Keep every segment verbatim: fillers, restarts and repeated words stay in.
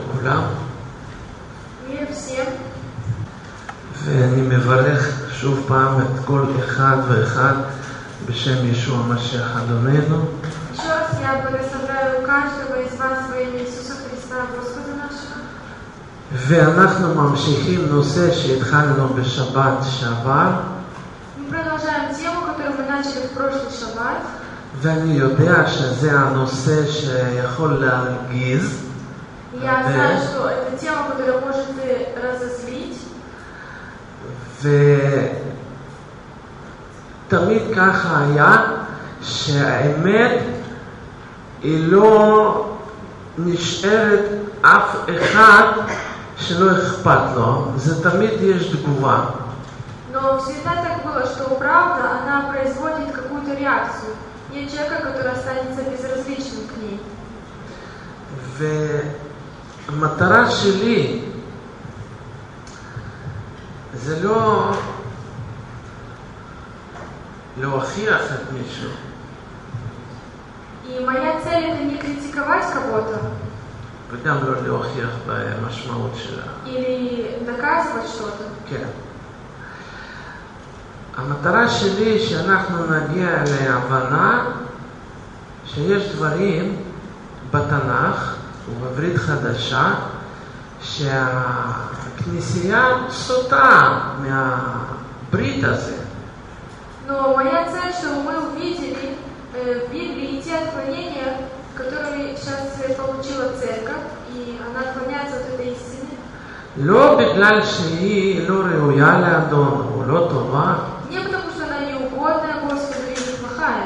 לכולם. Мир всем. ואני מברך שוב פעם את כל אחד ואחד בשם ישוע המשיח אדוננו. Еще раз я благословляю каждого из вас во имя Иисуса Христа, Господа нашего. ואנחנו ממשיכים נושא שהתחלנו בשבת שעבר. Мы продолжаем тему, которую мы начали в прошлый шаббат. ואני יודע שזה הנושא שיכול להרגיז. Я знаю, что это тема, которая может разозлить. ותמיד ככה היה שהאמת היא לא נשארת אף אחד שלא אכפת לו, זה תמיד יש תגובה. Но всегда так было, что правда, она производит какую-то реакцию. Нет человека, который останется безразличным к ней. והמטרה שלי זה לא להוכיח את מישהו. И моя цель это не критиковать кого-то. וגם לא להוכיח במשמעות שלה. Или доказывать что-то. כן. המטרה שלי שאנחנו נגיע להבנה שיש דברים בתנ"ך ובברית חדשה שהכנסייה סוטה מהברית הזה. Но моя цель, чтобы мы увидели в Библии те отклонения, которые сейчас получила церковь, и она отклоняется от этой истины. לא בגלל שהיא לא ראויה לאדון או לא טובה. Не потому что она неугодная Господу или плохая.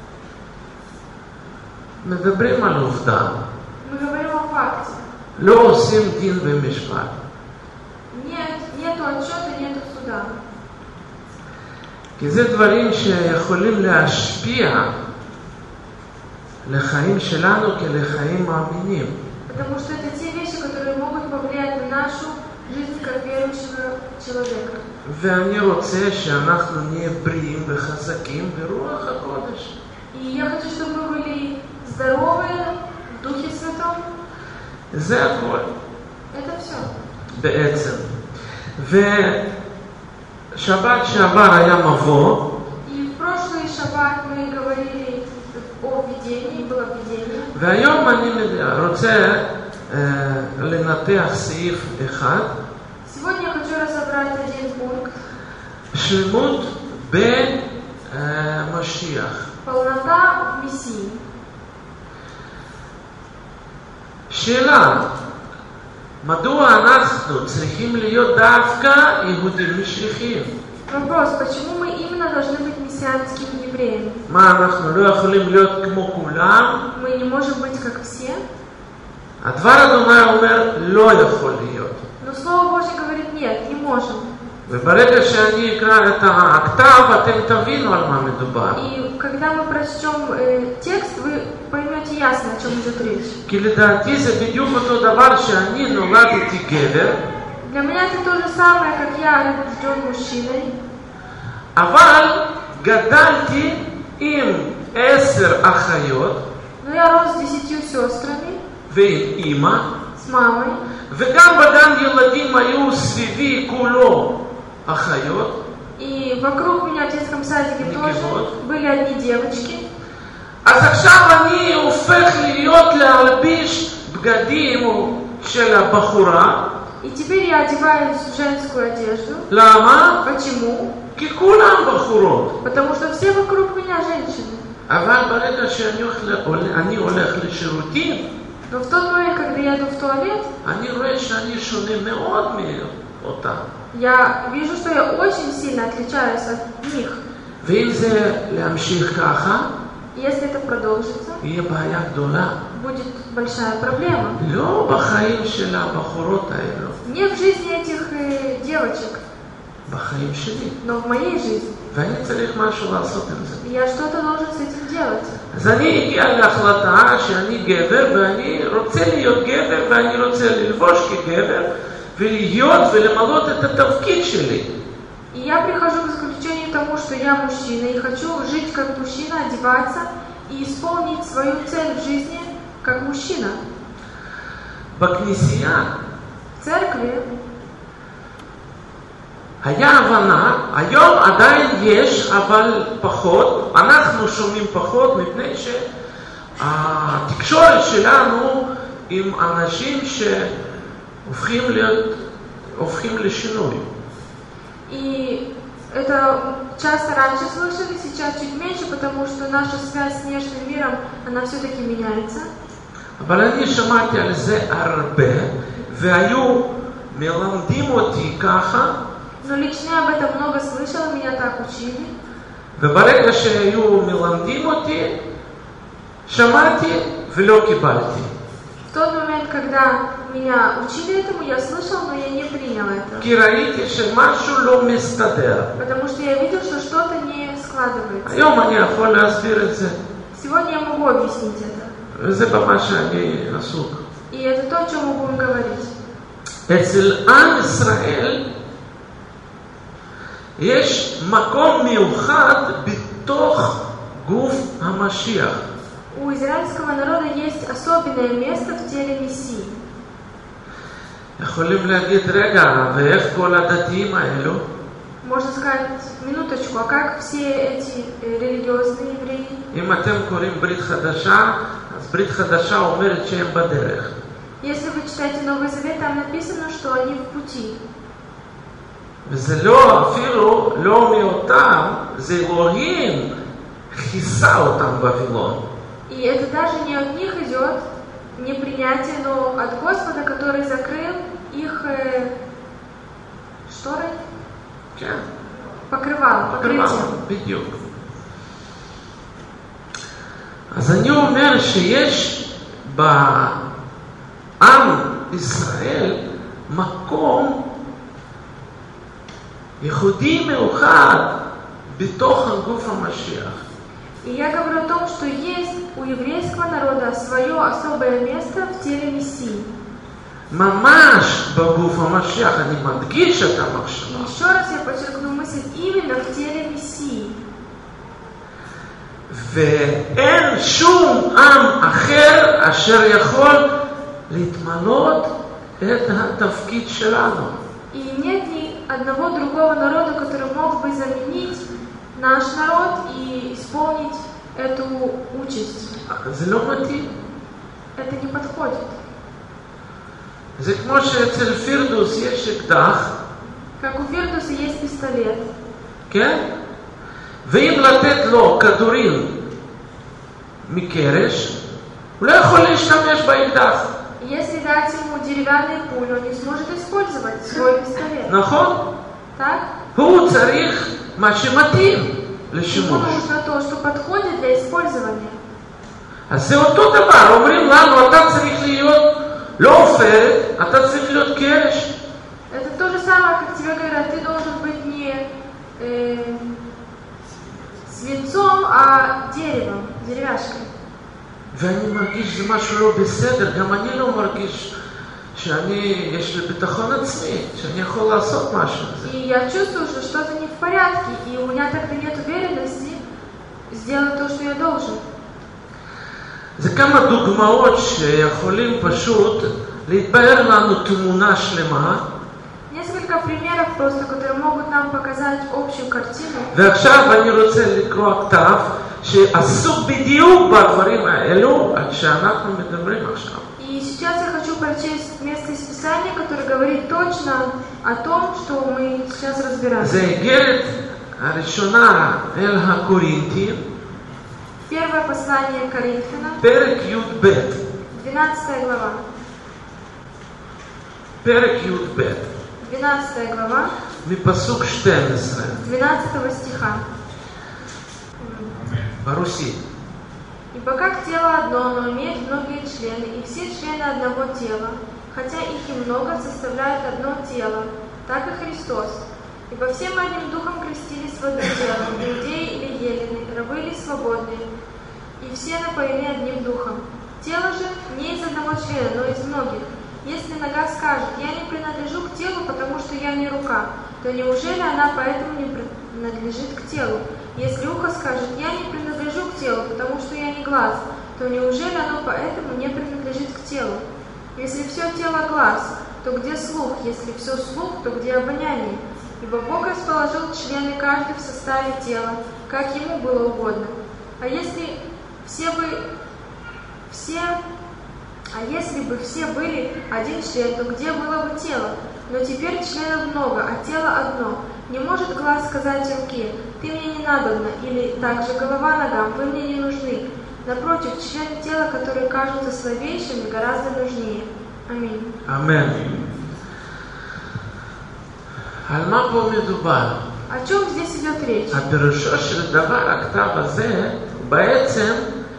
מדברים על עובדה. Мы говорим о факте. לא עושים דין ומשפט. Нет, нету отчета, нету суда. כי זה דברים שיכולים להשפיע לחיים שלנו כלחיים מאמינים. Потому что это те вещи, которые могут повлиять на нашу жизнь как верующего человека. ואני רוצה שאנחנו נהיה בריאים וחזקים ברוח הקודש. И я хочу, чтобы мы были здоровые в Духе Святом. זה הכל. Это все. בעצם. ושבת שעבר היה מבוא. И в прошлый шаббат мы говорили о видении, было видение. והיום אני רוצה לנתח סעיף אחד. Сегодня я хочу разобрать один пункт. שלמות במשיח. Полнота в Мессии. שאלה, מדוע אנחנו צריכים להיות דווקא יהודים משיחיים? Вопрос, почему мы именно должны быть мессианскими евреями? מה, אנחנו לא יכולים להיות כמו כולם? Мы не можем быть как все. הדבר אדוני אומר, לא יכול להיות. Но Слово Божье говорит, нет, не можем. וברגע שאני אקרא את הכתב, אתם תבינו על מה מדובר. И когда мы прочтем э, текст, вы поймете ясно, о чем идет речь. כי לדעתי זה בדיוק אותו דבר שאני נולדתי גבר. Для меня это то же самое, как я рожден мужчиной. אבל גדלתי עם עשר אחיות. Но я рос с десятью сестрами. ועם אמא. С мамой. וגם בגן ילדים היו סביבי כולו אחיות. И вокруг меня в детском садике тоже были одни девочки. אז עכשיו אני הופך להיות להלביש בגדים של הבחורה. И теперь я одеваюсь в женскую одежду. למה? Почему? כי כולם בחורות. Потому что все вокруг меня женщины. אבל ברגע שאני הולך לשירותים, Но в тот момент, когда я иду в туалет, אני רואה שאני שונה מאוד מאותה. я вижу, что я очень сильно отличаюсь от них. ואם זה להמשיך ככה, Если это продолжится, יהיה בעיה גדולה. будет большая проблема. לא בחיים של הבחורות האלו. Не в жизни этих э, девочек, בחיים שלי. но в моей жизни. ואני צריך משהו לעשות עם זה. Я что-то должен с этим делать. אז אני הגיע להחלטה שאני גבר ואני רוצה להיות גבר ואני רוצה ללבוש כגבר ולהיות ולמלות את התפקיד שלי. И я прихожу к заключению тому, что я мужчина и хочу жить как мужчина, одеваться и исполнить свою цель в жизни как мужчина. בכנסייה, В церкви היה הבנה, היום עדיין יש, אבל פחות, אנחנו שומעים פחות, מפני שהתקשורת שלנו עם אנשים שהופכים להיות, הופכים לשינוי. И это часто раньше слышали, сейчас чуть меньше, потому что наша связь с внешним миром, она все-таки меняется. אבל אני שמעתי על זה הרבה, והיו מלמדים אותי ככה, Но лично я об этом много слышала, меня так учили. וברגע שהיו מלמדים אותי, שמעתי ולא קיבלתי. В тот момент, когда меня учили этому, я слышала, но я не приняла это. כי ראיתי שמשהו לא מסתדר. Потому что я видела, что что-то не складывается. היום אני יכול להסביר את זה. Сегодня я могу объяснить это. וזה במה שאני עסוק. И это то, о чем мы будем говорить. אצל עם ישראל יש מקום מיוחד בתוך גוף המשיח. У израильского народа есть особенное место в теле Мессии. יכולים להגיד, רגע, ואיך כל הדתיים האלו? Можно сказать, минуточку, а как все эти религиозные евреи? אם אתם קוראים ברית חדשה, אז ברית חדשה אומרת שהם בדרך. Если вы читаете Новый Завет, там написано, что они в пути. וזה לא, אפילו לא מאותם, זה אלוהים כיסה אותם בבילון. И это даже не от них идет, не принятие, но от Господа, который закрыл их э, шторой, כן. покрывал, покрытием. בדיוק. אז אני אומר שיש בעם ישראל מקום ייחודי מיוחד בתוך הגוף המשיח. И я говорю о том, что есть у еврейского народа свое особое место в теле Мессии. ממש בגוף המשיח, אני מדגיש את המחשבה. Еще раз я подчеркну мысль именно в теле Мессии. ואין שום עם אחר אשר יכול להתמלות את התפקיד שלנו. И нет ни одного другого народа, который мог бы заменить наш народ и исполнить эту участь. זה לא מתאים. Это не подходит. זה כמו שאצל פירדוס יש אקדח, Как у Фирдуса есть пистолет. כן? ואם לתת לו כדורים מקרש, הוא לא יכול להשתמש באקדח. Если дать ему деревянные пули, он не сможет использовать свой пистолет. נכון? Так? הוא צריך מה שמתאים Ему לשימוש. нужно то, что подходит для использования. אז זה אותו דבר, אומרים לנו, אתה צריך להיות לא עופרת, אתה צריך להיות קרש. Это то же самое, как тебе говорят, ты должен быть не э, свинцом, а деревом, деревяшкой. ואני מרגיש שזה משהו לא בסדר, גם אני לא מרגיש שאני, יש לי ביטחון עצמי, שאני יכול לעשות משהו. И я чувствую, что что-то не в порядке, и у меня тогда нет уверенности сделать то, что я должен. זה כמה דוגמאות שיכולים פשוט להתבהר לנו תמונה שלמה. Несколько примеров просто, которые могут нам показать общую картину. ועכשיו אני רוצה לקרוא כתב שעסוק בדיוק בדברים האלו, עד שאנחנו מדברים עכשיו. И сейчас я хочу прочесть место из Писания, которое говорит точно о том, что мы сейчас разбираем. זה איגרת הראשונה אל הקורינתים, Первое послание к Коринфянам, פרק י"ב. двенадцатая глава. פרק י"ב. двенадцатая глава, מפסוק שתים עשרה. двенадцатого стиха. ברוסית. Ибо как тело одно, но имеет многие члены, и все члены одного тела, хотя их и много, составляют одно тело, так и Христос. Ибо все мы одним духом крестились в одно тело, иудеи или елены, рабы или свободные, и все напоены одним духом. Тело же не из одного члена, но из многих. Если нога скажет, я не принадлежу к телу, потому что я не рука, то неужели она поэтому не принадлежит к телу? Если ухо скажет, я не принадлежу к телу, потому что я не глаз, то неужели оно поэтому не принадлежит к телу? Если все тело глаз, то где слух? Если все слух, то где обоняние? Ибо Бог расположил члены каждый в составе тела, как ему было угодно. А если все бы все, а если бы все были один член, то где было бы тело? Но теперь членов много, а тело одно. Не может глаз сказать руке: ты мне не надобна, или также голова ногам: вы мне не нужны. Напротив, члены тела, которые кажутся слабейшими, гораздо нужнее. Аминь. Аминь. על מה פה מדובר? О чем здесь идет речь? הפירושו של דבר הכתב הזה הוא בעצם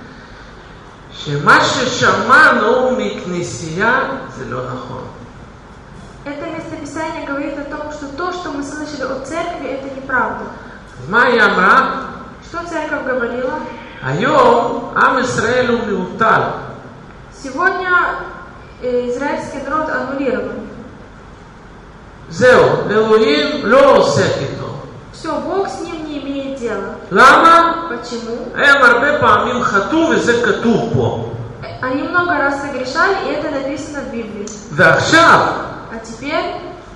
שמה ששמענו מכנסייה זה לא נכון. Это местописание говорит о том, что то, что мы слышали от церкви, это неправда. מה היא אמרה? Что церковь говорила? היום עם ישראל הוא מעוטל. Сегодня э, израильский народ аннулирован. זהו, אלוהים לא עוסק איתו. Все, Бог с ним не имеет дела. למה? Почему? הם הרבה פעמים חטאו וזה כתוב פה. Они много раз согрешали, и это написано в Библии. ועכשיו, А теперь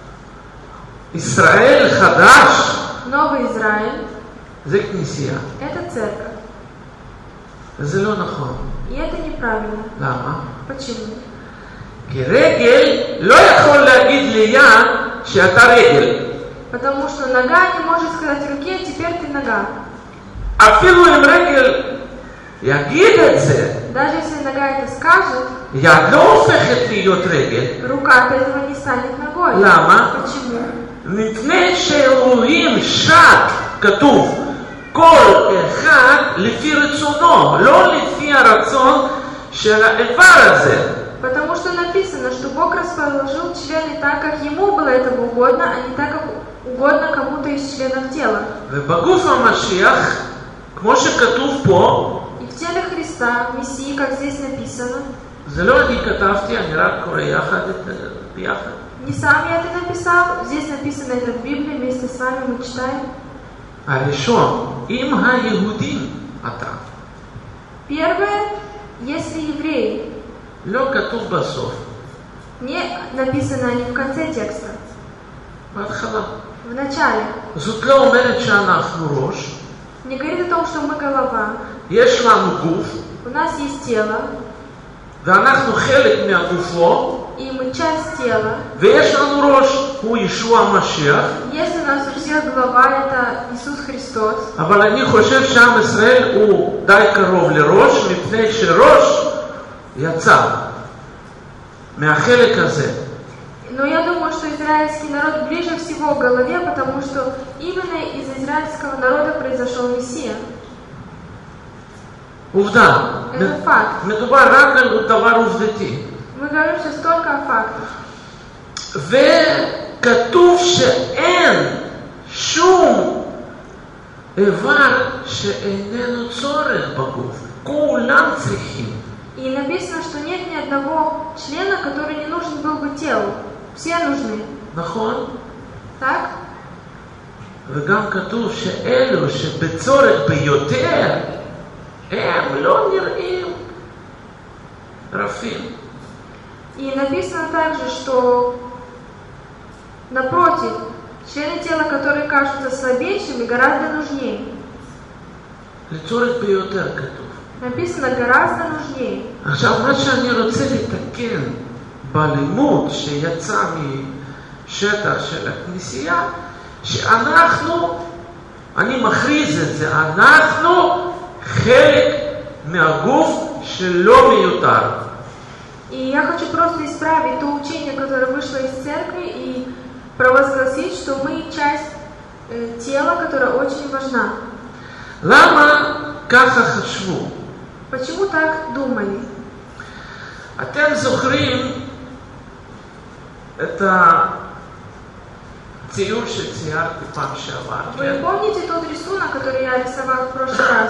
ישראל חדש, Новый Израиль זה כנסייה. – это церковь. וזה לא נכון. И это неправильно. למה? Почему? כי רגל לא יכול להגיד ליד שאתה רגל. Потому что нога не может сказать руке: теперь ты нога. אפילו אם רגל יגיד את זה, Даже если нога это скажет, יד לא הופכת להיות רגל. рука от этого не станет ногой. למה? Почему? מפני שאלוהים שט, כתוב, כל אחד לפי רצונו, לא לפי הרצון של האיבר הזה. Потому что написано, что Бог расположил члены так, как ему было этого угодно, а не так, как угодно кому-то из членов тела. ובגוף המשיח, כמו שכתוב פה, И в теле Христа, в Мессии, как здесь написано, זה לא אני כתבתי, אני רק קורא יחד, ביחד. не сам я это написал, здесь написано это в Библии, вместе с вами мы читаем. הראשון, עם היהודים אתה. Первое, если евреи, לא כתוב בסוף. не написано они в конце текста, בהתחלה. в начале. זאת לא אומרת שאנחנו ראש. Не говорит о том, что мы голова. יש לנו גוף. У нас есть тело, ואנחנו חלק מהגופו. и мы часть тела. ויש לנו ראש, הוא ישוע המשיח. Если у нас у всех голова, это Иисус Христос. אבל אני חושב שעם ישראל הוא די קרוב לראש, מפני שראש יצא מהחלק הזה. Но я думаю, что израильский народ ближе всего к голове, потому что именно из израильского народа произошел Мессия. עובדה. Это факт. מדובר רק על דבר עובדתי. Мы говорим сейчас только о фактах. וכתוב שאין שום איבר שאיננו צורך בגוף. כולם צריכים. И написано, что нет ни одного члена, который не нужен был бы телу. Все нужны. נכון? Так? וגם כתוב שאלו שבצורך ביותר הם לא נראים רפים. И написано также, что напротив, члены тела, которые кажутся слабейшими, гораздо нужнее. לצורך ביותר כתוב. Написано гораздо нужнее. עכשיו מה שאני רוצה לתקן בלימוד שיצא משטח של הכנסייה, שאנחנו, אני מכריז את זה, אנחנו חלק מהגוף שלא מיותר. И я хочу просто исправить то учение, которое вышло из церкви, и провозгласить, что мы часть э, тела, которая очень важна. למה ככה חשבו? Почему так думали? אתם זוכרים את הציור שציירתי פעם שעבר, Вы כן? помните тот рисунок, который я рисовал в прошлый раз?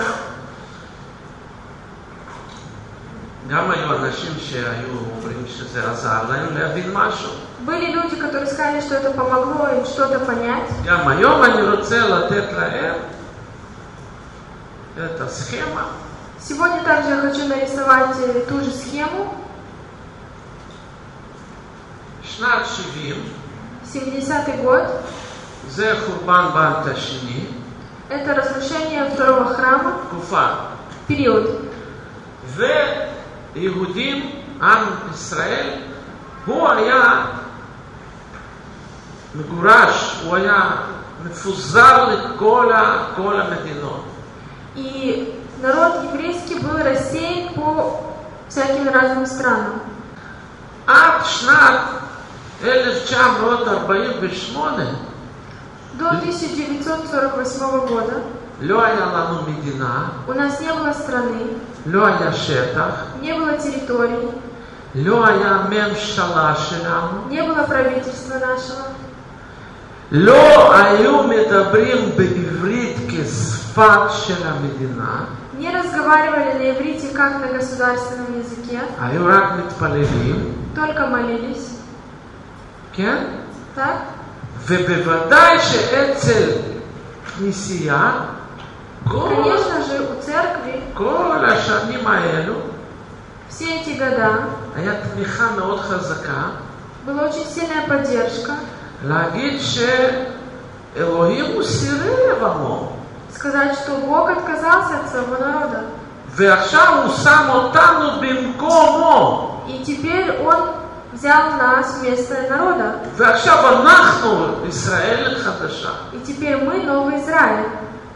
גם היו אנשים שהיו אומרים שזה עזר להם להבין משהו. Были люди, которые сказали, что это помогло им что-то понять. גם היום אני רוצה לתת להם את הסכמה. Сегодня также я хочу нарисовать э, ту же схему. שנת שבעים, семидесятый год, זה חורבן בית השני, это разрушение второго храма, תקופה. период. ויהודים, עם ישראל, הוא היה מגורש, הוא היה מפוזר לכל ה- כל המדינות. И народ еврейский был рассеян по всяким разным странам. עד שנת אלף תשע מאות ארבעים ושמונה До тысяча девятьсот сорок восьмого года לא היה לנו מדינה, у нас не было страны, לא היה שטח, не было территорий, לא היה ממשלה שלנו, не было правительства нашего, לא היו מדברים בעברית כשפת של המדינה, не разговаривали на иврите как на государственном языке, היו רק מתפללים, только молились. כן? Так? ובוודאי שאצל כנסייה, כל, Конечно же, у церкви כל השנים האלו, все эти года היה תמיכה מאוד חזקה, была очень сильная поддержка להגיד שאלוהים הוא סירב עמו, сказать, что Бог отказался от своего народа. ועכשיו הוא שם אותנו במקומו, И теперь Он взял нас вместо народа. ועכשיו אנחנו ישראל חדשה. И теперь мы новый Израиль.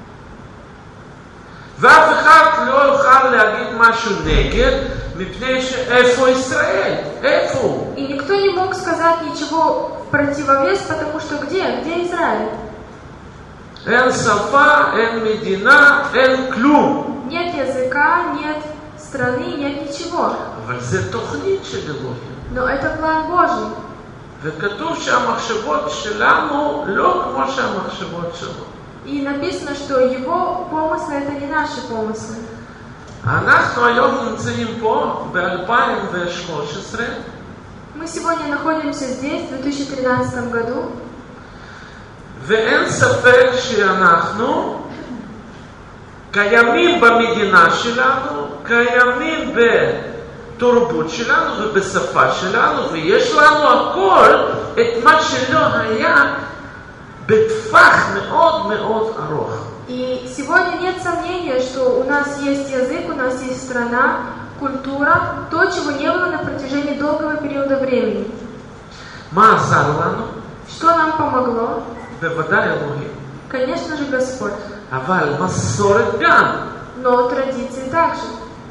ואף אחד לא יוכל להגיד משהו נגד, מפני שאיפה ישראל? איפה הוא? И никто не мог сказать ничего в противовес, потому что где? Где Израиль? אין שפה, אין מדינה, אין כלום. Нет языка, нет страны, нет ничего. אבל זה תוכנית של אלוהים. Но это план Божий. וכתוב שהמחשבות שלנו לא כמו שהמחשבות שלו. И написано, что его помыслы это не наши помыслы. אנחנו היום נמצאים פה ב-אלפיים ושלוש עשרה. Мы сегодня находимся здесь, в две тысячи тринадцатом году. ואין ספק שאנחנו קיימים במדינה שלנו, קיימים בתרבות שלנו ובשפה שלנו, ויש לנו הכל את מה שלא היה בטווח מאוד מאוד ארוך. И сегодня нет сомнения, что у нас есть язык, у нас есть страна, культура, то, чего не было на протяжении долгого периода времени. מה עזר לנו? Что нам помогло? בוודאי אלוהים. Конечно же, Господь. אבל מסורת גם. Но традиции также.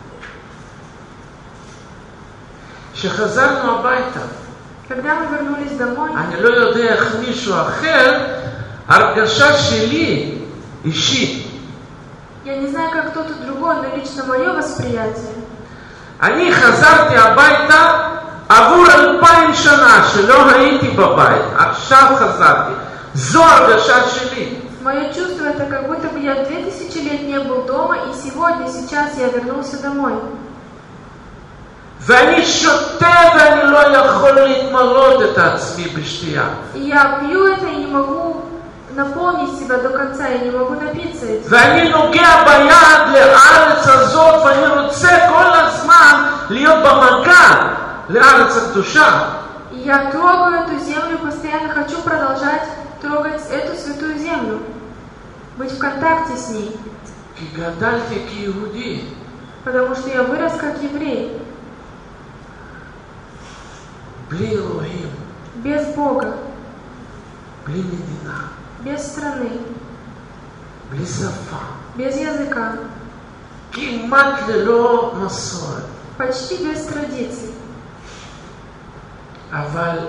כשחזרנו הביתה, Когда мы вернулись домой, אני לא יודע איך מישהו אחר, הרגשה שלי אישית. я не знаю, как кто-то другой, но лично мое восприятие. אני חזרתי הביתה עבור אלפיים שנה שלא הייתי בבית, עכשיו חזרתי. זו הרגשה שלי. Мое чувство это как будто бы я две тысячи лет не был дома, и сегодня, сейчас я вернулся домой. ואני שותה ואני לא יכול להתמלות את עצמי בשתייה. И я пью это и не могу наполнить себя до конца, я не могу напиться этим. ואני נוגע ביד לארץ הזאת ואני רוצה כל הזמן להיות במגע לארץ הקדושה. И я трогаю эту землю, постоянно хочу продолжать трогать эту святую землю, быть в контакте с ней. כי גדלתי כיהודי. Потому что я вырос как еврей. בלי אלוהים. Без Бога. בלי מדינה. Без страны. בלי שפה. Без языка. כמעט ללא מסורת. Почти без традиций. אבל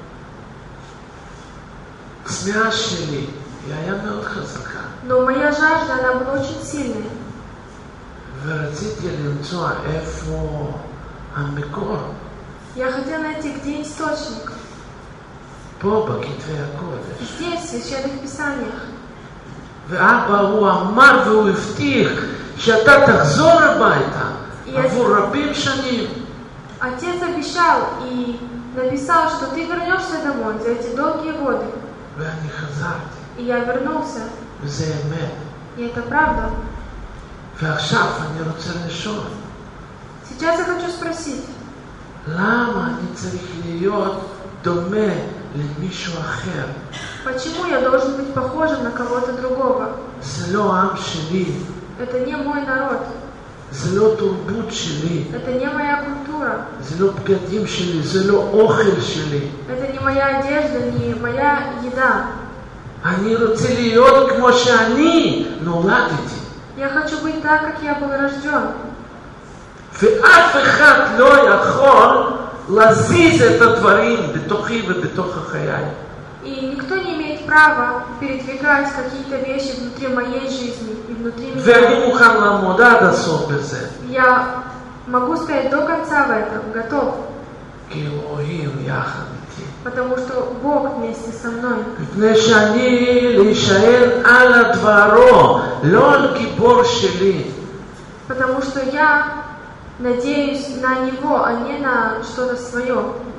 צמאה שלי היא היה מאוד חזקה. Но моя жажда, она была очень сильная. ורציתי למצוא איפה המקור. Я хотела найти, где источник. פה בכתבי הקודש. Здесь, в Священных Писаниях. ואבא הוא אמר והוא הבטיח שאתה תחזור הביתה עבור רבים שנים. Отец обещал и написал, что ты вернешься домой за эти долгие годы. ואני חזרתי. И я вернулся. וזה אמת. И это правда. ועכשיו אני רוצה לשאול. Сейчас я хочу спросить. למה אני צריך להיות דומה למישהו אחר? Почему я должен быть похожим на кого-то другого? זה לא העם שלי, Это не мой народ, זה לא תרבות שלי, это не моя культура, זה לא בגדים שלי, זה לא אוכל שלי. это не моя одежда, не моя еда. אני רוצה להיות כמו שאני נולדתי. Я хочу быть так, как я был рожден. ואף אחד לא יכול להזיז את הדברים בתוכי ובתוך החיי. И никто не имеет права передвигать какие-то вещи внутри моей жизни и внутри меня. ואני מוכן לעמוד עד הסוף בזה. Я могу стоять до конца в этом, готов. כי אלוהים יחד איתי. Потому что Бог вместе со мной. מפני שאני להישען על הדברו, לא על גיבור שלי. Потому что я надеюсь на Него, а не на что-то свое.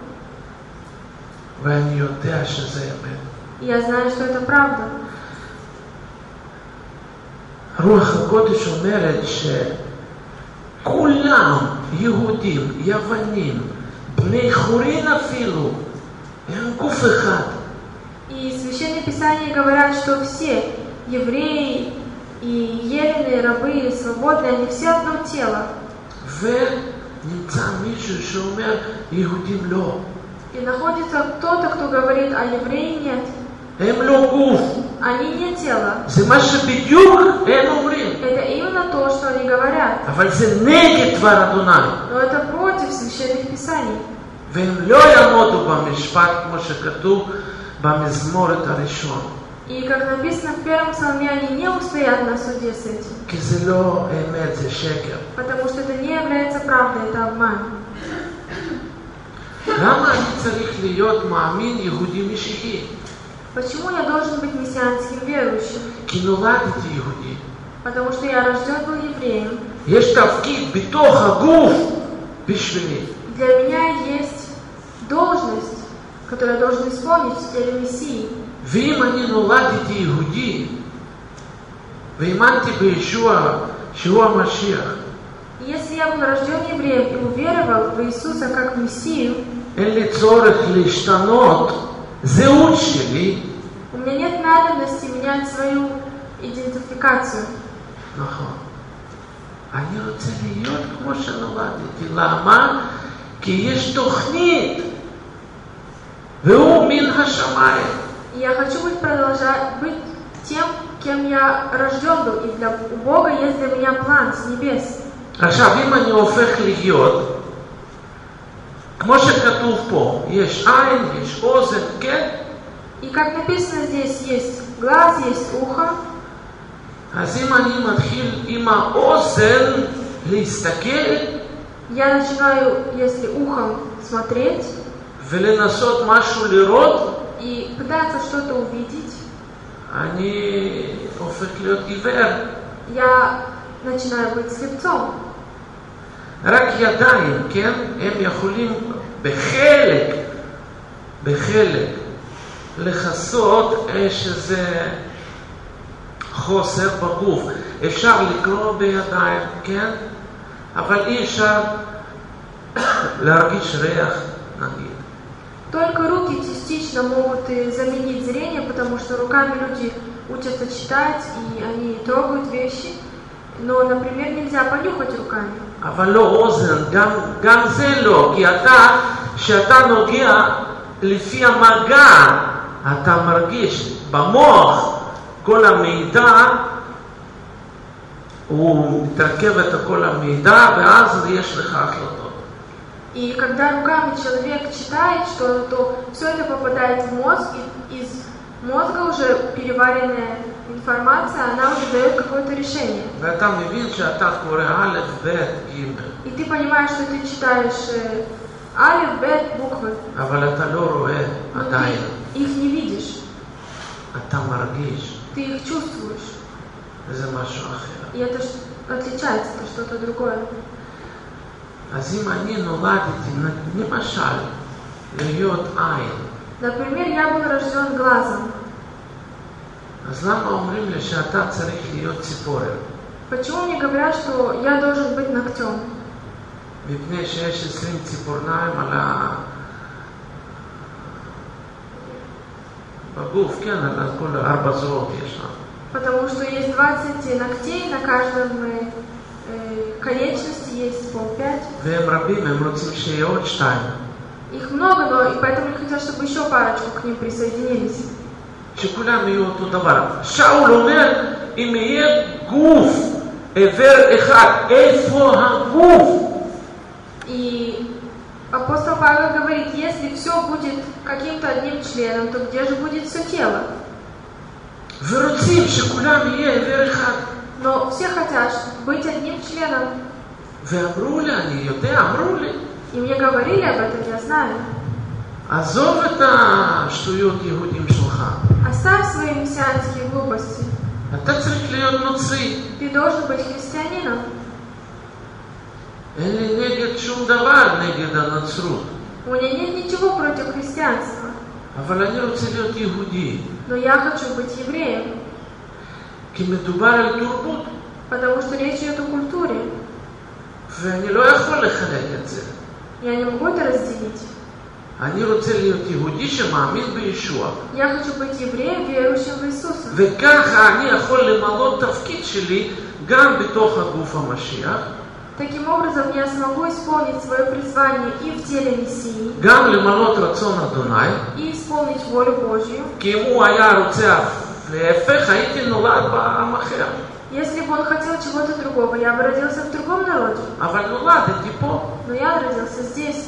ואני יודע שזה אמת. И я знаю, что это правда. רוח הקודש אומרת שכולם יהודים, יוונים, בני חורין אפילו, הם גוף אחד. И Священные Писания говорят, что все евреи и елены, рабы и свободные, они все одно тело. ונמצא מישהו שאומר יהודים לא. И находится кто-то, кто говорит, а евреи нет. הם לא גוף. Они не тело. זה מה שבדיוק הם אומרים. Это именно то, что они говорят. אבל זה נגד דבר אדוני. Но это против Священных Писаний. והם לא יעמודו במשפט כמו שכתוב במזמורת הראשון. И как написано в первом псалме, они не устоят на суде с этим. כי זה לא אמת, זה שקר. Потому что это не является правдой, это обман. למה אני צריך להיות מאמין יהודי משיחי? Почему я должен быть мессианским верующим? כי נולדתי יהודי. Потому что я рожден был евреем. יש תפקיד בתוך הגוף בשבילי. Для меня есть должность, которую я должен исполнить в теле Мессии. ואם אני נולדתי יהודי, והאמנתי בישוע שהוא המשיח, И если я был рожден евреем и уверовал в Иисуса как в Мессию, אין לי צורך להשתנות זהות שלי. у меня нет надобности менять свою идентификацию. נכון. אני רוצה להיות כמו שנולדתי. למה? כי יש תוכנית, והוא מן השמיים. И я хочу быть, продолжать быть тем, кем я рожден был. И для у Бога есть для меня план с небес. עכשיו, אם אני הופך להיות, כמו שכתוב פה, יש עין, יש אוזן, כן? И как написано здесь, есть глаз, есть ухо. אז אם אני מתחיל עם האוזן להסתכל, Я начинаю, если ухом смотреть, ולנסות משהו לראות, и пытаться что-то увидеть, אני הופך להיות עיוור. я начинаю быть слепцом. רק ידיים, כן? הם יכולים בחלק, בחלק, לחסות איזה חוסר בגוף. אפשר לקרוא בידיים, כן? אבל אי אפשר להרגיש ריח, נגיד. Только руки частично могут и заменить зрение, потому что руками люди учатся читать, и они трогают вещи. Но, например, нельзя понюхать руками. אבל לא אוזן, גם, גם זה לא, כי אתה, שאתה נוגע לפי המגע, אתה מרגיש במוח, כל המידע, הוא מתרכב את כל המידע, ואז יש לך החלטות. И когда руками человек читает что-то, то все это попадает в мозг, и из мозга уже переваренная информация, она уже дает какое-то решение. ואתה מבין שאתה קורא א', ב', ג'. И ты понимаешь, что ты читаешь алиф, бет, буквы. אבל אתה לא רואה עדיין. Ты их не видишь. אתה מרגיש. Ты их чувствуешь. וזה משהו אחר. И это отличается, это что-то другое. אז אם אני נולדתי, למשל, להיות עין. Например, я был рожден глазом. אז למה אומרים לי שאתה צריך להיות ציפורן? Почему мне говорят, что я должен быть ногтем? מפני שיש עשרים ציפורניים על, ה... בגוף, כן, על כל ארבע זרועות יש לנו. Потому что есть двадцать ногтей, на каждом э, э, конечности есть по пять. והם רבים, הם רוצים שיהיה עוד שתיים. Их много, но и поэтому они хотят, чтобы еще парочку к ним присоединились. שכולם יהיו אותו דבר. שאול אומר, אם יהיה גוף, עבר אחד, איפה הגוף? И апостол Павел говорит, если все будет каким-то одним членом, то где же будет все тело? ורוצים שכולם יהיה עבר אחד. Но все хотят быть одним членом. ואמרו לי, אני יודע, אמרו לי. И мне говорили об этом, я знаю. עזוב את השטויות יהודים שלך. Оставь свои мессианские глупости. אתה צריך להיות נוצרי. Ты должен быть христианином. אין לי נגד שום דבר נגד הנצרות. У меня нет ничего против христианства. אבל אני רוצה להיות יהודי. Но я хочу быть евреем. כי מדובר על תרבות. Потому что речь идет о культуре. ואני לא יכול לחלק את זה. Я не могу это разделить. אני רוצה להיות יהודי שמאמין בישוע. Я хочу быть евреем, верующим в Иисуса. וככה אני יכול למלא תפקיד שלי גם בתוך הגוף המשיח. Таким образом, я смогу исполнить свое призвание и в теле Мессии, גם למלא רצון אדוני. и исполнить волю Божью. כי אם הוא היה רוצה להפך, הייתי נולד בעם אחר. Если бы он хотел чего-то другого, я бы родился в другом народе. אבל נולדתי פה. Но я родился здесь.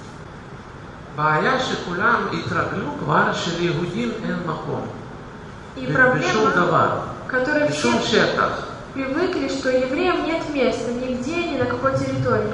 בעיה שכולם התרגלו כבר שליהודים אין מקום. И בשום проблема, דבר. которой все בשום שטח. привыкли, что евреям нет места нигде, ни на какой территории.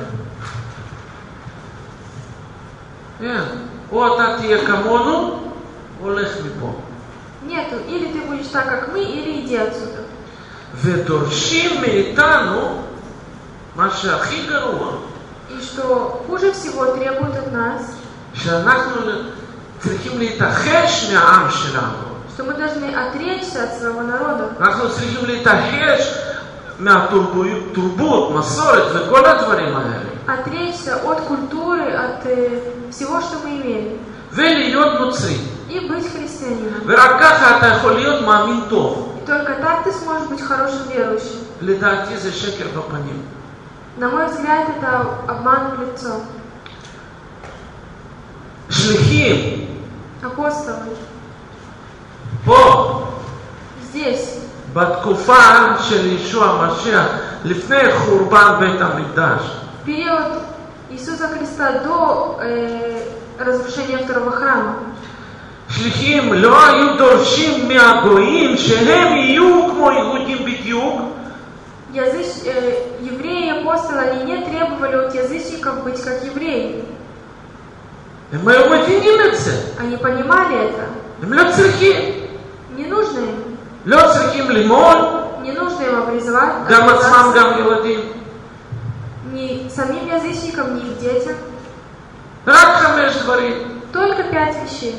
כן. או אתה תהיה כמונו, הולך מפה. Нету. Или ты будешь так, как мы, или иди отсюда. ודורשים מאיתנו מה שהכי גרוע. И что хуже всего требует от нас, שאנחנו צריכים להתאחש מהעם שלנו. что мы должны отречься от своего народа. אנחנו צריכים להתאחש מהתרבות, מסורת וכל הדברים האלה. Отречься от культуры, от э, всего, что мы имели. ולהיות נוצרי. И быть христианином. ורק ככה אתה יכול להיות מאמין טוב. И только так ты сможешь быть хорошим верующим. לדעתי זה שקר בפנים. На мой взгляд, это обман в лицо. שליחים. Апостолы. פה. Здесь. בתקופה של ישוע המשיח, לפני חורבן בית המקדש. В период Иисуса Христа до э, разрушения второго храма. שליחים לא היו דורשים מהגויים שהם יהיו כמו יהודים בדיוק. Языч, э, евреи и апостолы, они не требовали от язычников быть как евреи. הם היו מבינים את זה. Они понимали это. הם לא צריכים. Не нужно им. לא צריכים ללמוד. Не нужно им образовать. גם עצמם גם ילדים. Ни самим язычникам, ни их детям. רק חמש דברים. Только пять вещей.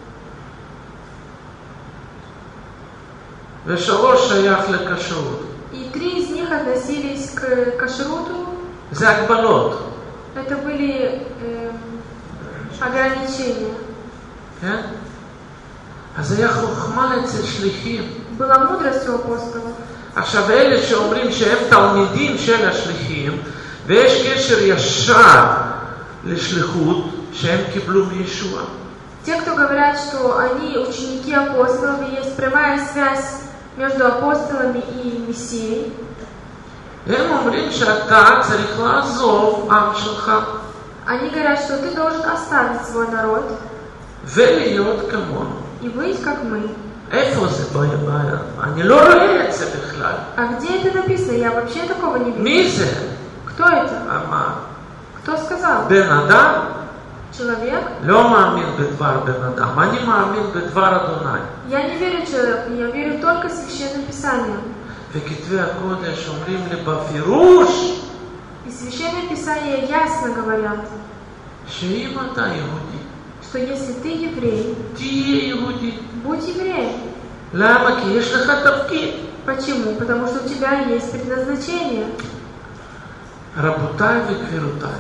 ושלוש שייך לכשרות. И три из них относились к кашруту. זה הגבלות. Это были э, ограничения. כן? אז היה חוכמה אצל שליחים. Была mудрость у апостолов. עכשיו אלה שאומרים שהם תלמידים של השליחים, ויש קשר ישר לשליחות שהם קיבלו מישוע. Те, кто говорят, что они ученики апостолов, и есть прямая связь между апостолами и Мессией, הם אומרים שאתה צריך לעזוב עם שלך. они говорят, что ты должен оставить свой народ ולהיות כמונו. и быть как мы. איפה זה בעיה? אני לא רואה את זה בכלל. А где это написано? Я вообще такого не מי вижу. זה? Кто это? מה? Кто сказал? בן אדם? Человек? לא מאמין בדבר בן אדם. אני מאמין בדבר אדוני. Я не верю человеку, я верю только Священным Писанием. וכתבי הקודש אומרים לי בפירוש И Священное Писание ясно говорят, שאם אתה יהודי, что если ты еврей, תהיה יהודי. будь евреем. למה? כי יש לך תפקיד. Почему? Потому что у тебя есть предназначение. רבותיי וגבירותיי,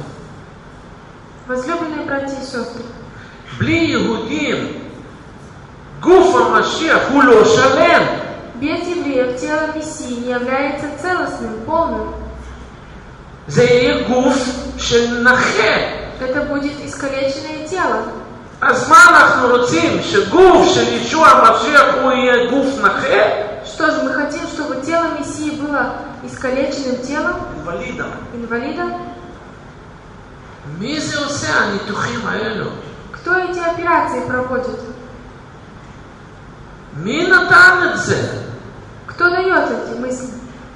Возлюбленные братья и сестры, בלי יהודים, גוף המשיח הוא לא שלם. Без евреев тело Мессии не является целостным, полным. זה יהיה גוף של נכה. Это будет искалеченное тело. אז מה אנחנו רוצים? שגוף של ישוע המשיח הוא יהיה גוף נכה? Что же, мы хотим, чтобы тело Мессии было искалеченным телом, инвалидом. инвалидом? מי זה עושה הניתוחים האלו? Кто эти операции проводит? מי נתן את זה? Кто дает эти мысли?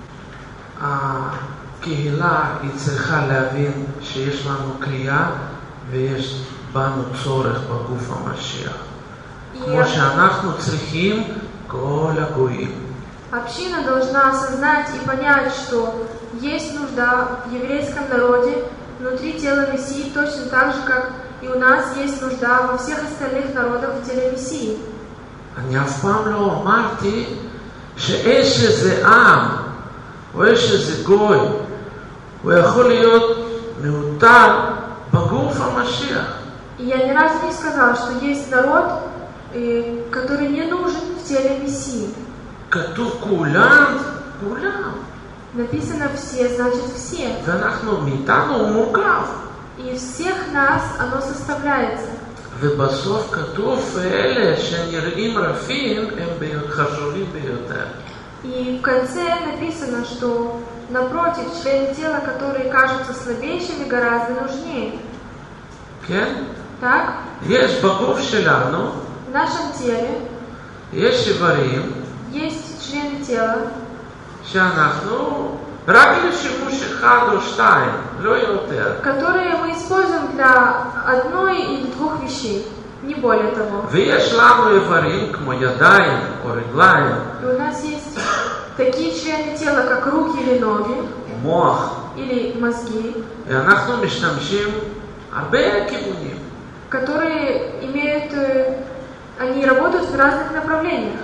הקהילה היא צריכה להבין שיש לנו קריאה ויש בנו צורך בגוף המשיח. כמו שאנחנו צריכים כל הגויים. Община должна осознать и понять, что есть нужда в еврейском народе внутри тела Мессии, точно так же, как и у нас есть нужда во всех остальных народах в теле Мессии. אני אף פעם לא אמרתי שיש איזה עם או יש איזה גוי, הוא יכול להיות מיותר בגוף המשיח. И я ни разу не сказала, что есть народ, который не нужен в теле Мессии. כתוב כולם, כולם. Написано все, значит все. ואנחנו, מאיתנו הוא מורכב. И из всех нас оно составляется. ובסוף כתוב, אלה שנראים רפים הם חשובים ביותר. И в конце написано, что напротив, члены тела, которые кажутся слабейшими, гораздо нужнее. כן? Так? יש בגוף שלנו, в нашем теле יש איברים, есть члены тела, שאנחנו רק לשימוש אחד או שתיים, לא יותר. которые мы используем для одной или двух вещей, не более того. ויש לנו איברים כמו ידיים או רגליים, И у нас есть такие члены тела, как руки или ноги, מוח, или мозги, ואנחנו משתמשים הרבה כיוונים. которые имеют, они работают в разных направлениях.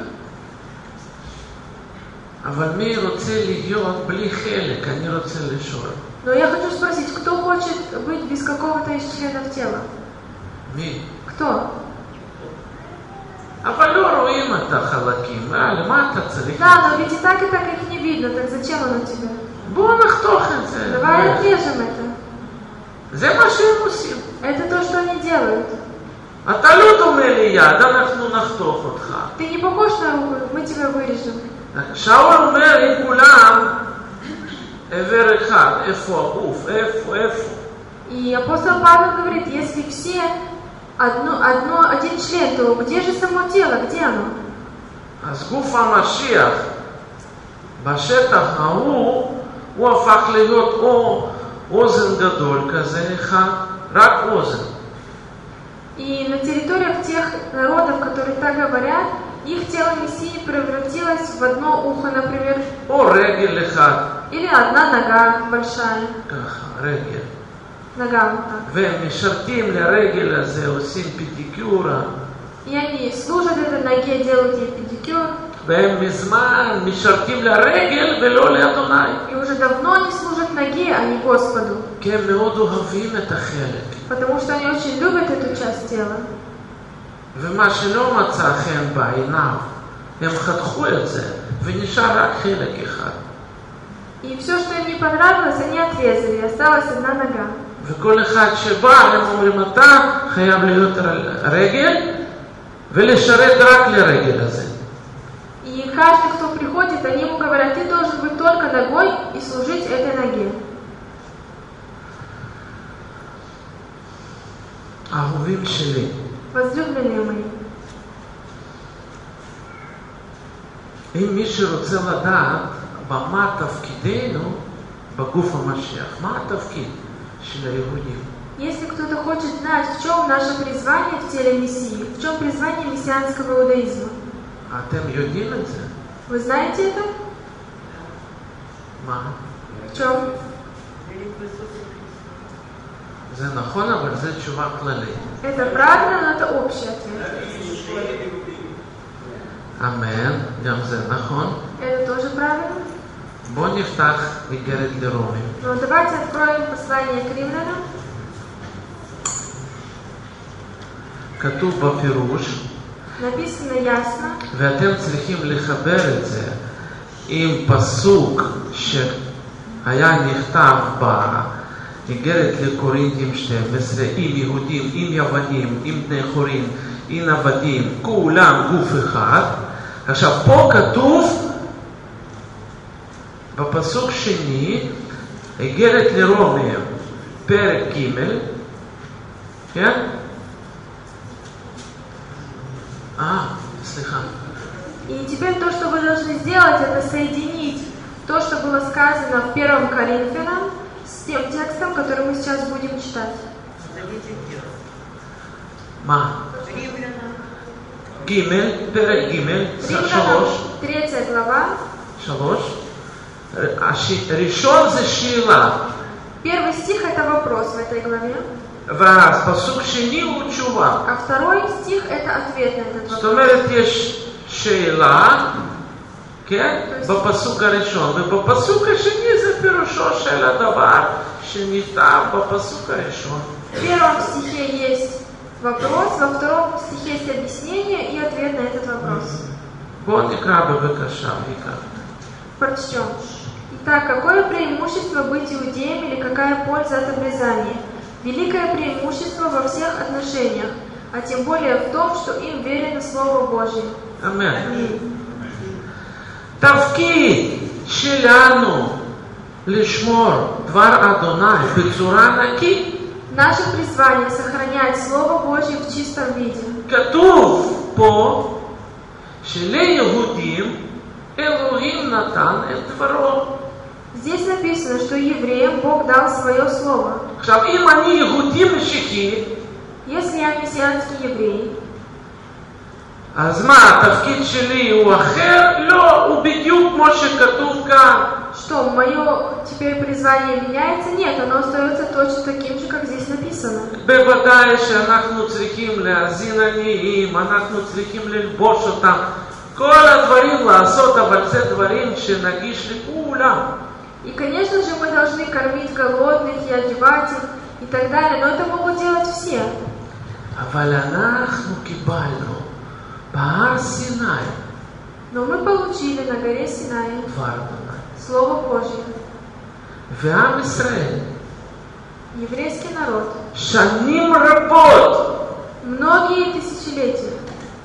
אבל מי רוצה להיות בלי חלק? אני רוצה לשאול. Но я хочу спросить, кто хочет быть без какого-то из членов тела? מי? Кто? אבל לא רואים את החלקים. למה אתה צריך? Да, но ведь и так, и так их не видно, так зачем оно тебе? בואו נחתוך את זה. Давай отрежем это. זה מה שהם עושים. Это то, что они делают. אתה לא דומה ליד, אנחנו נחתוך אותך. Ты не похож на руку, мы тебя вырежем. שאול אומר, אם כולם עבר אחד, איפה הגוף, איפה, איפה? И апостол Павел говорит, если все одно, одно, один член, то где же само тело, где оно? אז גוף המשיח בשטח ההוא, הוא הפך להיות או אוזן גדול כזה אחד, רק אוזן. И на территориях тех народов, которые так говорят, их тело Мессии превратилось в одно ухо, например, או רגל אחד. или одна нога большая. ככה, רגל. Нога вот так. והם משרתים לרגל הזה, עושים פדיקיורה. И они служат этой ноге, делают ей педикюр. והם מזמן משרתים לרגל ולא לאדוני. И уже давно не служат ноге, а не Господу. כי הם מאוד אוהבים את החלק. Потому что они очень любят эту часть тела. ומה שלא מצא חן בעיניו, הם חתכו את זה, ונשאר רק חלק אחד. И все, что им не понравилось, они отрезали, и осталась одна нога. וכל אחד שבא, הם אומרים, אתה חייב להיות רגל, ולשרת רק לרגל הזה. И каждый, кто приходит, они ему говорят, ты должен быть только ногой и служить этой ноге. אהובים שלי, Возлюбленные мои, אם מי שרוצה לדעת במה תפקידנו בגוף המשיח, מה התפקיד של היהודים? если кто-то хочет знать, в чем наше призвание в теле Мессии, в чем призвание мессианского иудаизма, אתם יודעים את זה? вы знаете это? מה? В чем? זה נכון, אבל זה תשובה כללית. Это правильно, но это общий ответ. אמן, גם זה נכון. Это тоже правильно. בואו נפתח איגרת לרומים. Но давайте откроем послание к римлянам. כתוב בפירוש Написано ясно, ואתם צריכים לחבר את זה עם פסוק שהיה נכתב באיגרת לקורינתים שתים עשרה, עם יהודים, עם יוונים, עם בני חורין, עם עבדים, כולם גוף אחד. עכשיו פה כתוב בפסוק שני, איגרת לרומים, פרק ג', כן? אה, סליחה. И теперь то, что вы должны сделать, это соединить то, что было сказано в первом Коринфянам, с тем текстом, который мы сейчас будем читать. מה? ג', פרק ג', שלוש. третья глава. שלוש. ראשון זה שאלה. Первый стих это вопрос в этой главе. והפסוק שני הוא תשובה. А второй стих это ответ на этот вопрос. זאת אומרת, יש שאלה, כן? בפסוק הראשון, ובפסוק השני זה פירושו של הדבר שנכתב בפסוק הראשון. В первом стихе есть вопрос, во втором стихе есть объяснение и ответ на этот вопрос. בואו נקרא בבקשה, ויקרא. Прочтем. Итак, какое преимущество быть иудеем или какая польза от обрезания? Великое преимущество во всех отношениях, а тем более в том, что им верено Слово Божье. אמן. תפקיד שלנו לשמור דבר אדוני בצורה נקית. Наше призвание сохранять Слово Божье в чистом виде. כתוב פה שליהודים אלוהים נתן את דברו. Здесь написано, что евреям Бог дал свое слово. עכשיו, אם אני יהודי משיחי, Если я мессианский еврей, אז מה, התפקיד שלי הוא אחר? לא, הוא בדיוק כמו שכתוב כאן. что, мое теперь призвание меняется? Нет, оно остается точно таким же, как здесь написано. בוודאי שאנחנו צריכים להזין עניים, אנחנו צריכים ללבוש אותם. כל הדברים לעשות, אבל זה דברים שנגיש לכולם. И, конечно же, мы должны кормить голодных и одевать их и так далее, но это могут делать все. אבל אנחנו קיבלנו בהר סיני Но мы получили на горе Синай דבר אדוני. Слово Божье. ועם ישראל Еврейский народ שנים רבות многие тысячелетия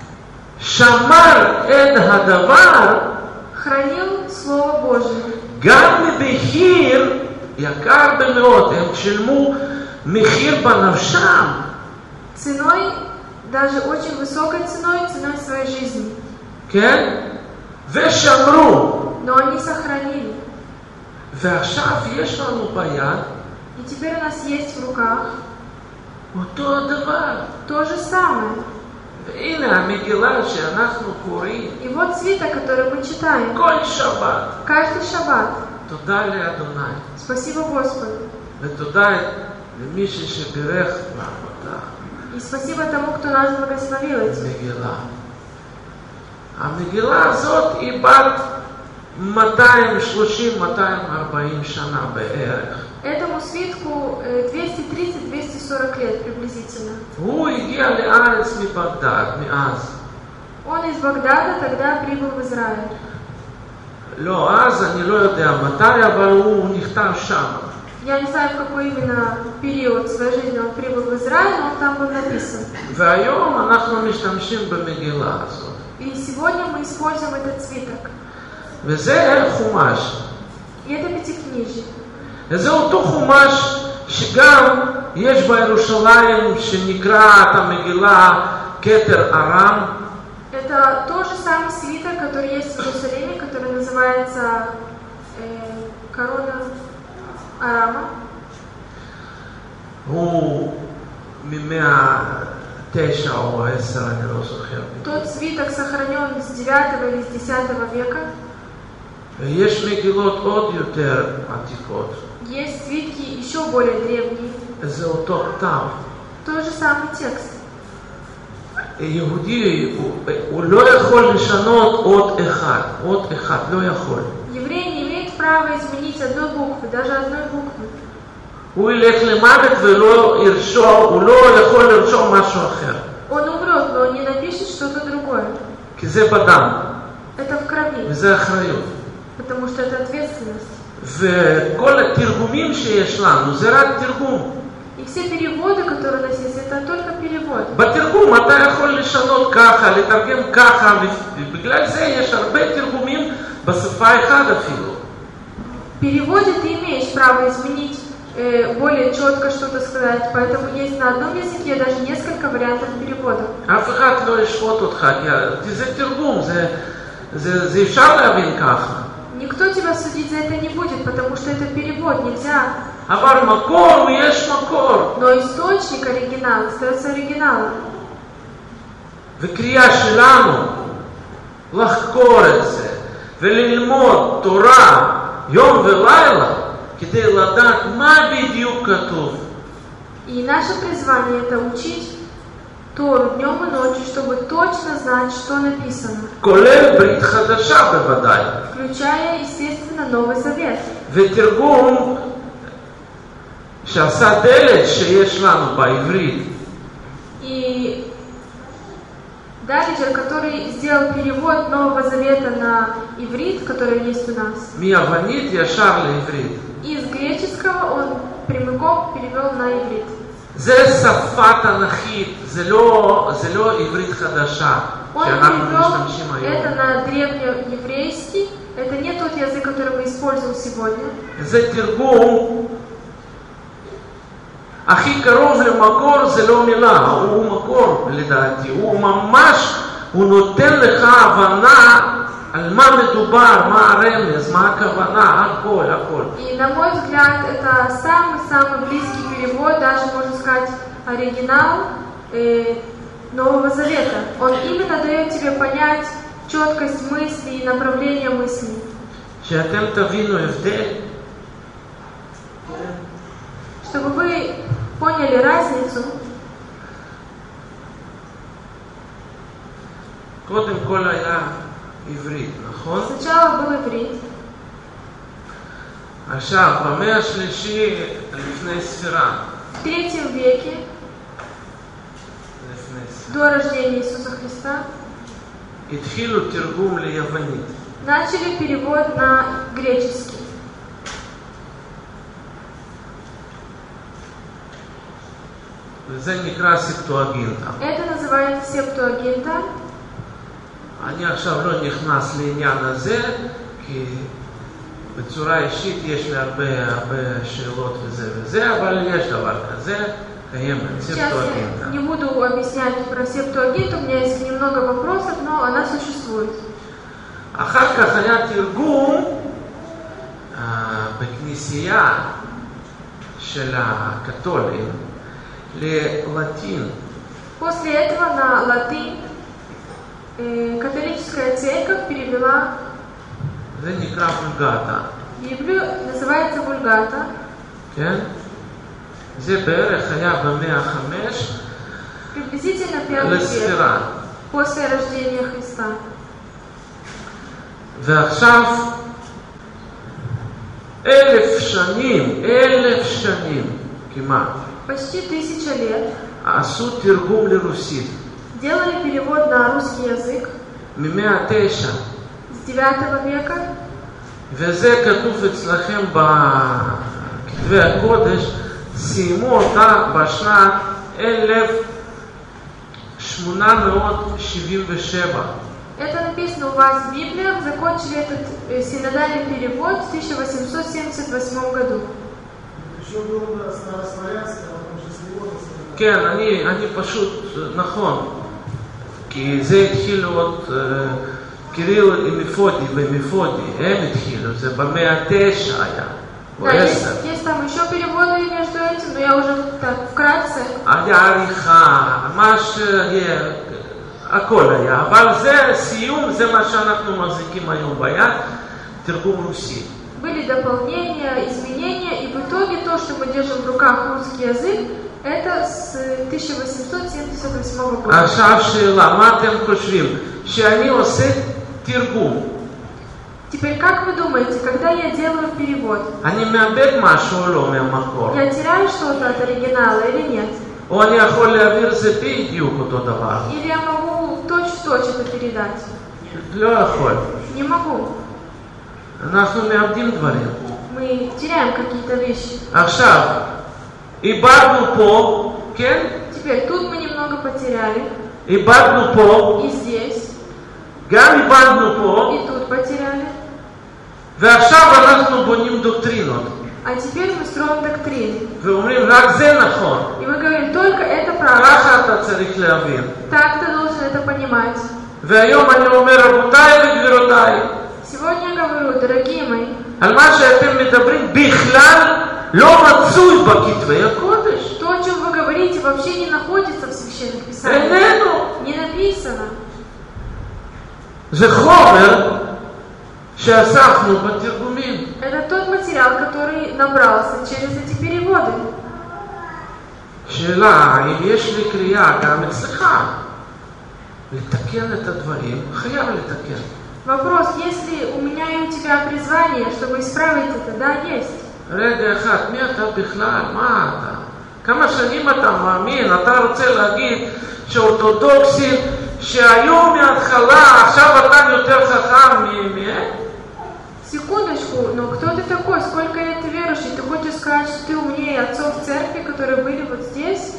שמר את הדבר хранил Слово Божье. גם במחיר יקר במאות. הם שילמו מחיר בנפשם. Ценой, даже очень высокой ценой, ценой своей жизни. כן? ושמרו. Но они сохранили. ועכשיו יש לנו ביד И теперь у нас есть в руках אותו הדבר. то же самое. והנה המגילה שאנחנו קוראים И вот свиток, который мы читаем כל שבת. каждый шаббат. תודה לאדוני. Спасибо Господу. ותודה למי שבירך לנו אותה. И спасибо тому, кто нас благословил этим. מגילה. המגילה הזאת היא בת מאתיים שלושים עד מאתיים וארבעים שנה בערך. Этому свитку двести тридцать - двести сорок лет приблизительно. הוא הגיע לארץ מבגדד, מאז. Он из Багдада тогда прибыл в Израиль. לא, אז אני לא יודע מתי, אבל הוא נכתב שם. Я не знаю, в какой именно период своей жизни он прибыл в Израиль, но он там был написан. והיום אנחנו משתמשים במגילה הזאת. И сегодня мы используем этот свиток. וזה חומש. И это пятикнижие. זה אותו חומש שגם יש בירושלים שנקרא את המגילה כתר ארם. Это тот же самый свиток, который есть в Иерусалиме, который называется э, корона Арама. הוא ממאה תשע או עשר, אני לא זוכר. Тот свиток сохранен с девятого или с десятого века. יש מגילות עוד יותר עתיקות. Есть свитки еще более древние. זה אותו כתב. Тот же самый текст. יהודי, הוא, הוא לא יכול לשנות עוד אחד, עוד אחד, לא יכול. Еврей не имеет права изменить одной буквы, даже одной буквы. הוא ילך למוות ולא ירשום, הוא לא יכול לרשום משהו אחר. Он умрет, но он не напишет что-то другое. כי זה בדם, Это в крови, וזה אחריות. потому что это ответственность. וכל התרגומים שיש לנו זה רק תרגום. И все переводы, которые у нас есть, это только перевод. בתרגום אתה יכול לשנות ככה, לתרגם ככה, ובגלל זה יש הרבה תרגומים בשפה אחת אפילו. В переводе ты имеешь право изменить, э, более четко что-то сказать, поэтому есть на одном языке даже несколько вариантов перевода. אף אחד לא ישפוט אותך, כי זה תרגום, זה, זה, זה אפשר להבין ככה. Никто тебя судить за это не будет, потому что это перевод, нельзя. אבל מקור, יש מקור. Но источник оригинала остается оригиналом. וקריאה שלנו לחקור את זה וללמוד תורה יום ולילה כדי לדעת מה בדיוק כתוב. И наше призвание это учить Тору днем и ночью, чтобы точно знать, что написано. כולל ברית חדשה בוודאי. Включая, естественно, Новый Завет. ותרגום שעשה דלת שיש לנו בעברית. И Далиджер, который сделал перевод Нового Завета на иврит, который есть у нас. מיוונית ישר לעברית. Из греческого он прямиком перевел на иврит. זה שפה תנ"כית, זה לא, זה לא עברית חדשה Он שאנחנו перевел משתמשים היום. это на древнееврейский. Это не тот язык, который мы используем сегодня. זה תרגום הכי קרוב למקור, זה לא מילה, הוא מקור לדעתי, הוא ממש, הוא נותן לך הבנה על מה מדובר, מה הרמז, מה הכוונה, הכל, הכל. И на мой взгляд, это самый-самый близкий перевод, даже можно сказать, оригинал э, Нового Завета. Он именно дает тебе понять четкость мысли и направление мысли. שאתם תבינו הבדל, Чтобы вы поняли разницу, קודם כל היה עברית, נכון? сначала был иврит, עכשיו, במאה השלישי לפני ספירה, в третьем веке, לפני ספירה, до рождения Иисуса Христа, התחילו תרגום ליוונית. начали перевод на греческий. וזה נקרא ספטואגינטה. Это называется септуагинта. אני עכשיו לא נכנס לעניין הזה, כי בצורה אישית יש לי הרבה, הרבה שאלות וזה וזה, אבל יש דבר כזה, קיימת, Сейчас я ספטואגינטה. не буду объяснять про септуагинту, у меня есть немного вопросов, но она существует. אחר כך היה תרגום uh, בכנסייה של הקתולים ללטין. После этого на латынь э, католическая церковь перевела זה נקרא וולגטה. Библию, называется Вульгата. כן? זה בערך היה במאה החמש Приблизительно пятый век, לספירה. после рождения Христа. ועכשיו אלף שנים, אלף שנים כמעט, Почти тысяча лет עשו תרגום לרוסית. делали перевод на русский язык ממאה התשע. с девятого века. וזה כתוב אצלכם בכתבי הקודש, סיימו אותה בשנת אלף שמונה מאות שבעים ושבע. Это написано у вас в Библиях, закончили этот э, синодальный перевод в тысяча восемьсот семьдесят восьмом году. כן, אני, אני פשוט, נכון, כי זה התחיל עוד, קיריל עם מפודי ומפודי, הם התחילו, זה במאה התשע היה, או Да, есть, עשר. есть там еще переводы между этим, но я уже так вкратце. היה עריכה, ממש, הכל היה, אבל זה סיום, זה מה שאנחנו מחזיקים היום ביד, תרגום רוסי. Были дополнения, изменения, и в итоге то, что мы держим в руках русский язык, это с тысяча восемьсот семьдесят восьмого года. עכשיו שאלה, מה אתם חושבים? שאני עושה תרגום, Теперь, как вы думаете, когда я делаю перевод, אני מאבד משהו או לא מהמקור? я теряю что-то от оригинала или нет? או אני יכול להעביר זה בדיוק אותו דבר. Или я могу точь-в-точь это передать? לא יכול. Не могу. אנחנו מאבדים דברים. Мы теряем какие-то вещи. עכשיו, איבדנו פה, כן? Теперь тут мы немного потеряли. איבדנו פה, И здесь. גם איבדנו פה, И тут потеряли. ועכשיו אנחנו בונים דוקטרינות. А теперь мы строим доктрины. ואומרים רק זה נכון. И мы говорим, только это правда. ככה אתה צריך להבין. Так ты должен это понимать. והיום אני אומר, רבותיי וגבירותיי, Сегодня я говорю, дорогие мои, על מה שאתם מדברים בכלל לא מצוי בכתבי הקודש. то, о чем вы говорите, вообще не находится в священных писаниях. איננו. Не написано. זה חומר שאספנו בתרגומים. Это тот материал, который набрался через эти переводы. שאלה, האם יש לי קריאה גם אצלך לתקן את הדברים? חייב לתקן. Вопрос, если у меня и у тебя призвание, чтобы исправить это, да, есть. רגע אחד, מי אתה בכלל? מה אתה? כמה שנים אתה מאמין? אתה רוצה להגיד שאורתודוקסים שהיו מההתחלה, עכשיו אתה יותר חכם מהם? Секундочку, но кто ты такой? Сколько лет ты верующий? Ты хочешь сказать, что ты умнее отцов церкви, которые были вот здесь?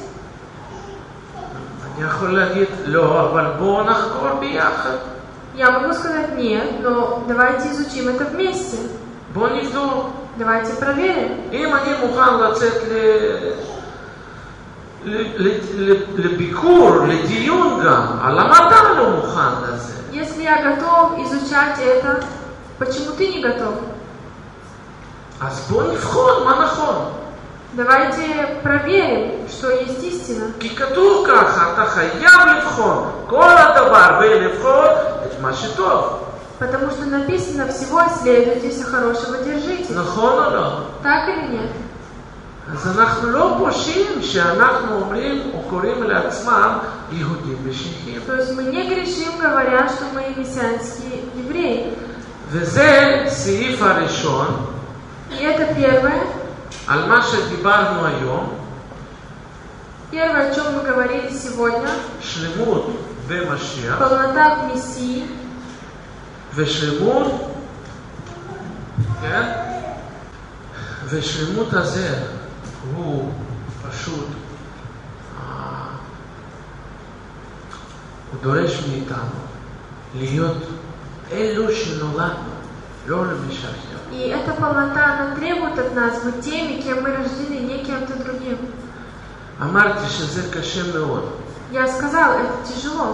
אני יכול להגיד, לא, אבל בואו נחקור ביחד. Я могу сказать нет, но давайте изучим это вместе. בואו נבדוק. Давайте проверим. אם אני מוכן לצאת ל... ל... ל... ל... לביקור, לדיון גם, על למה אתה לא מוכן לזה? Если я готов изучать это, почему ты не готов? אז בואו נבחון מה נכון. Давайте проверим, что есть истина. כי כתוב ככה, אתה חייב לבחון כל הדבר ולבחון את מה שטוב. Потому что написано, всего исследуйтесь, а хорошего держите. נכון או לא? Так или нет? אז אנחנו לא פושעים שאנחנו אומרים או קוראים לעצמם יהודים משיחיים. То есть мы не грешим, говоря, что мы мессианские евреи. וזה סעיף הראשון. И это первое. על מה שדיברנו היום. Первое, о чем мы говорили сегодня. שלמות במשיח. Полнота в Мессии. ושלמות, כן? ושלמות הזה הוא פשוט, הוא דורש מאיתנו להיות אלו שנולדנו, לא למשך. И эта полнота, она требует от нас быть теми, кем мы рождены, не кем-то другим. אמרתי שזה קשה מאוד. Я сказал, это тяжело.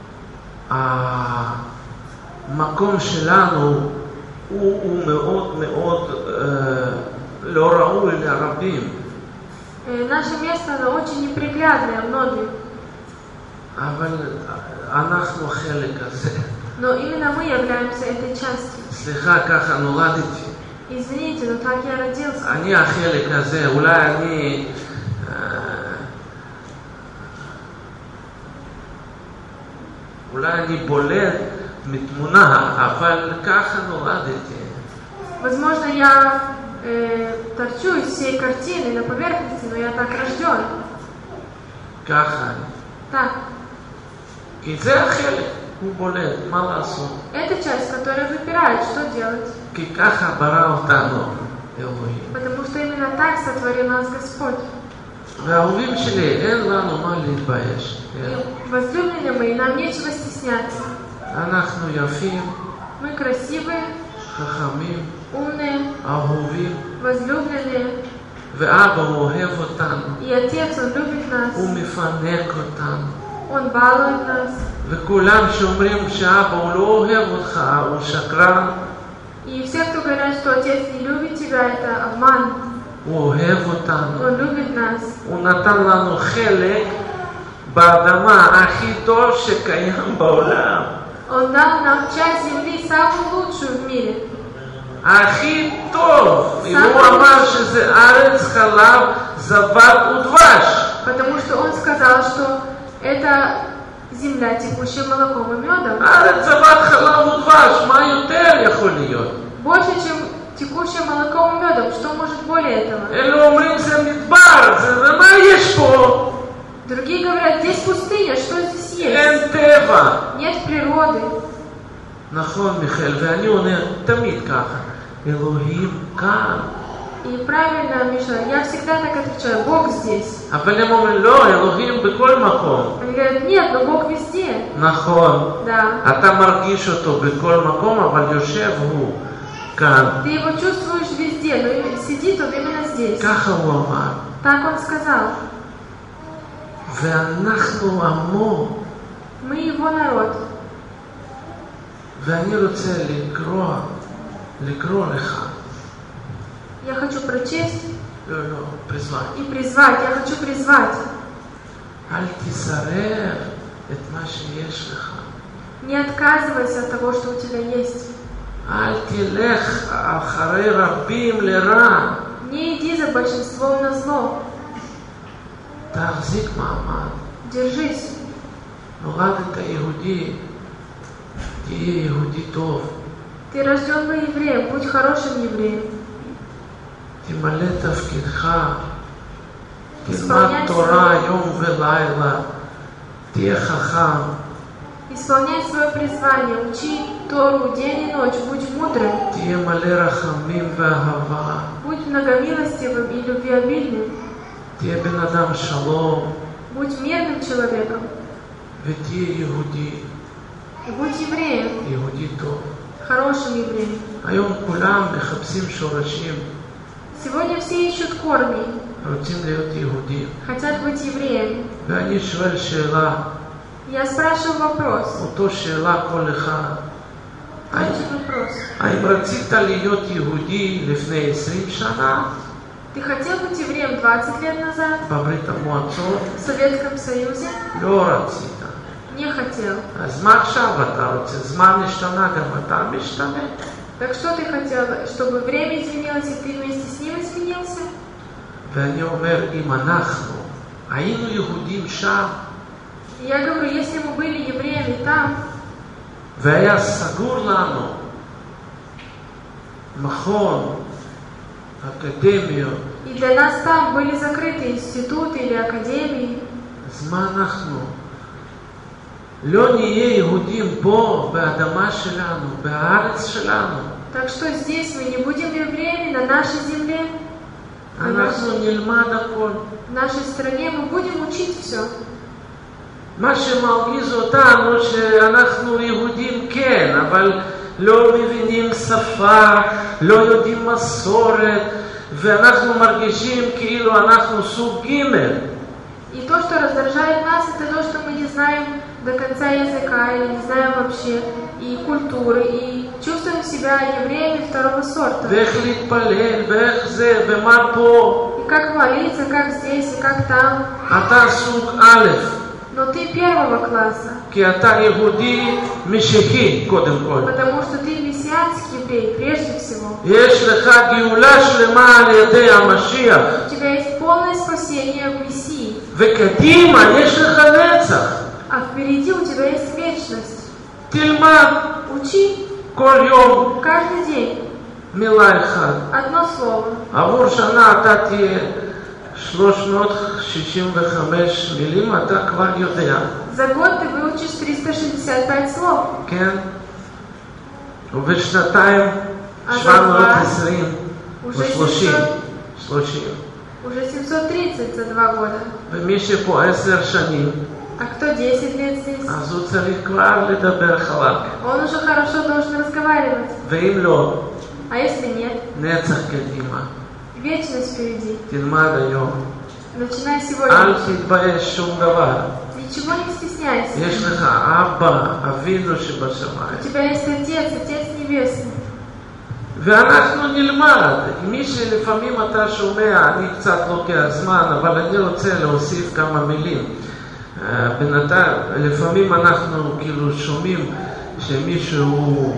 המקום שלנו הוא, הוא מאוד מאוד אה, לא ראוי לרבים. Наше место, оно очень неприглядное многим. אבל אנחנו חלק הזה. Но именно мы являемся этой частью. סליחה, ככה נולדתי. Извините, но так я родился. אני החלק הזה, אולי אני... אולי אני בולט מתמונה, אבל ככה נולדתי. Возможно, я э, торчу из всей картины на поверхности, но я так рожден. ככה. Так. כי זה החלק, הוא בולט, מה לעשות? Это часть, которая выпирает, что делать? כי ככה ברא אותנו, אלוהים. Потому что именно так сотворил нас Господь. והאהובים שלי, אין לנו מה להתבייש. И, возлюбленные мои, нам нечего стесняться. אנחנו יפים. Мы красивые, חכמים. умные, אהובים. возлюбленные. ואבא אוהב אותנו. И Отец, Он любит нас. הוא מפנק אותנו. Он балует нас. וכולם שאומרים שאבא הוא לא אוהב אותך, הוא שקרן. И все, кто говорят, что Отец не любит тебя, это обман. הוא אוהב אותנו. Он любит нас. הוא נתן לנו חלק באדמה הכי טוב שקיים בעולם. Он дал нам часть земли, самую лучшую в мире. הכי טוב. הוא אמר שזה ארץ חלב זבת ודבש. Потому что он сказал, что это земля, текущая молоком и медом. ארץ זבת חלב ודבש, מה יותר יכול להיות? Больше, чем текущее молоком и медом. Что может более этого? אלו אומרים זה מדבר, זה מה יש פה? Другие говорят, здесь пустыня, что здесь есть? אין טבע. Нет природы. נכון, מיכאל, ואני עונה תמיד ככה, אלוהים כאן. И правильно, Миша, я всегда так отвечаю, Бог здесь. אבל הם אומרים, לא, אלוהים בכל מקום. Они говорят, нет, но Бог везде. נכון. Да. אתה מרגיש אותו בכל מקום, אבל יושב הוא כאן. Ты его чувствуешь везде, но и сидит он именно здесь. ככה הוא אמר. Так он сказал. ואנחנו עמו. Мы его народ. ואני רוצה לקרוא, לקרוא לך. Я хочу прочесть לא, לא, призвать. и призвать. Я хочу призвать. אל תסרב את מה שיש לך. Не отказывайся от того, что у тебя есть. אל תלך אחרי רבים לרע. Не иди за большинством на зло. תחזיק מעמד. Держись. נולדת יהודי, תהיה יהודי טוב. Ты рожден был евреем, будь хорошим евреем. תמלא תפקידך, תלמד תורה יום ולילה, תהיה חכם. Исполняй свое призвание, учи Тору день и ночь, будь мудрым. תהיה מלא רחמים ואהבה. Будь многомилостивым и любвеобильным. תהיה בן אדם שלום. Будь мирным человеком. ותהיה יהודי. И будь евреем. יהודי טוב. Хорошим евреем. היום כולם מחפשים שורשים. Сегодня все ищут корни. רוצים להיות יהודים. Хотят быть евреем. ואני שואל שאלה. Я спрашиваю вопрос. אותו שאלה כל אחד. Очень вопрос. האם רצית להיות יהודי לפני עשרים שנה? Ты хотел быть евреем двадцать лет назад? בברית המועצות? В Советском Союзе? לא רצית. Не хотел. אז מה עכשיו אתה רוצה? זמן השתנה, גם אתה משתנה? Так что ты хотел, чтобы время изменилось и ты вместе с ним изменился? ואני אומר, אם אנחנו היינו יהודים שם, Я говорю, если мы были евреями там, והיה סגור לנו מכון, אקדמיות, и для нас там были закрыты институты или академии, אז מה אנחנו? לא נהיה יהודים פה, באדמה שלנו, בארץ שלנו. так что здесь мы не будем евреями на нашей земле, אנחנו נלמד הכל. в нашей стране мы будем учить все. מה שמרגיז אותנו שאנחנו יהודים כן, אבל לא מבינים שפה, לא יודעים מסורת, ואנחנו מרגישים כאילו אנחנו סוג ג'. И то, что раздражает нас, это то, что мы не знаем до конца языка, или не знаем вообще и культуры, и чувствуем себя евреями второго сорта. ואיך להתפלל, ואיך זה, ומה פה. И как молиться, как здесь, и как там. אתה סוג א'. Но ты первого класса. כי אתה יהודי משיחי, קודם כל. Потому что ты мессианский еврей, прежде всего. יש לך גאולה שלמה על ידי המשיח. У тебя есть полное спасение в Мессии. וקדימה יש לך נצח. А впереди у тебя есть вечность. תלמד. Учи. כל יום. Каждый день. מילה אחת. Одно слово. עבור שנה אתה תהיה שלוש מאות שישים וחמש מילים, אתה כבר יודע. За год ты выучишь триста шестьдесят пять слов. כן. ובשנתיים שבע מאות עשרים ושלושים. שלושים. Уже семьсот тридцать за два года. ומי שפה עשר שנים, А кто десять лет здесь? אז הוא צריך כבר לדבר חלק. Он уже хорошо должен разговаривать. ואם לא, А если нет? נצח קדימה. Вечность впереди. תלמד היום. Начинай אל сегодня. תתבייש שום דבר. Ничего не стесняйся. יש לך אבא, אבינו У שבשמיים. тебя есть Отец, Отец Небесный. ואנחנו נלמד. מי שלפעמים אתה שומע, אני קצת לוקח זמן, אבל אני רוצה להוסיף כמה מילים. בינתיים, לפעמים אנחנו כאילו שומעים שמישהו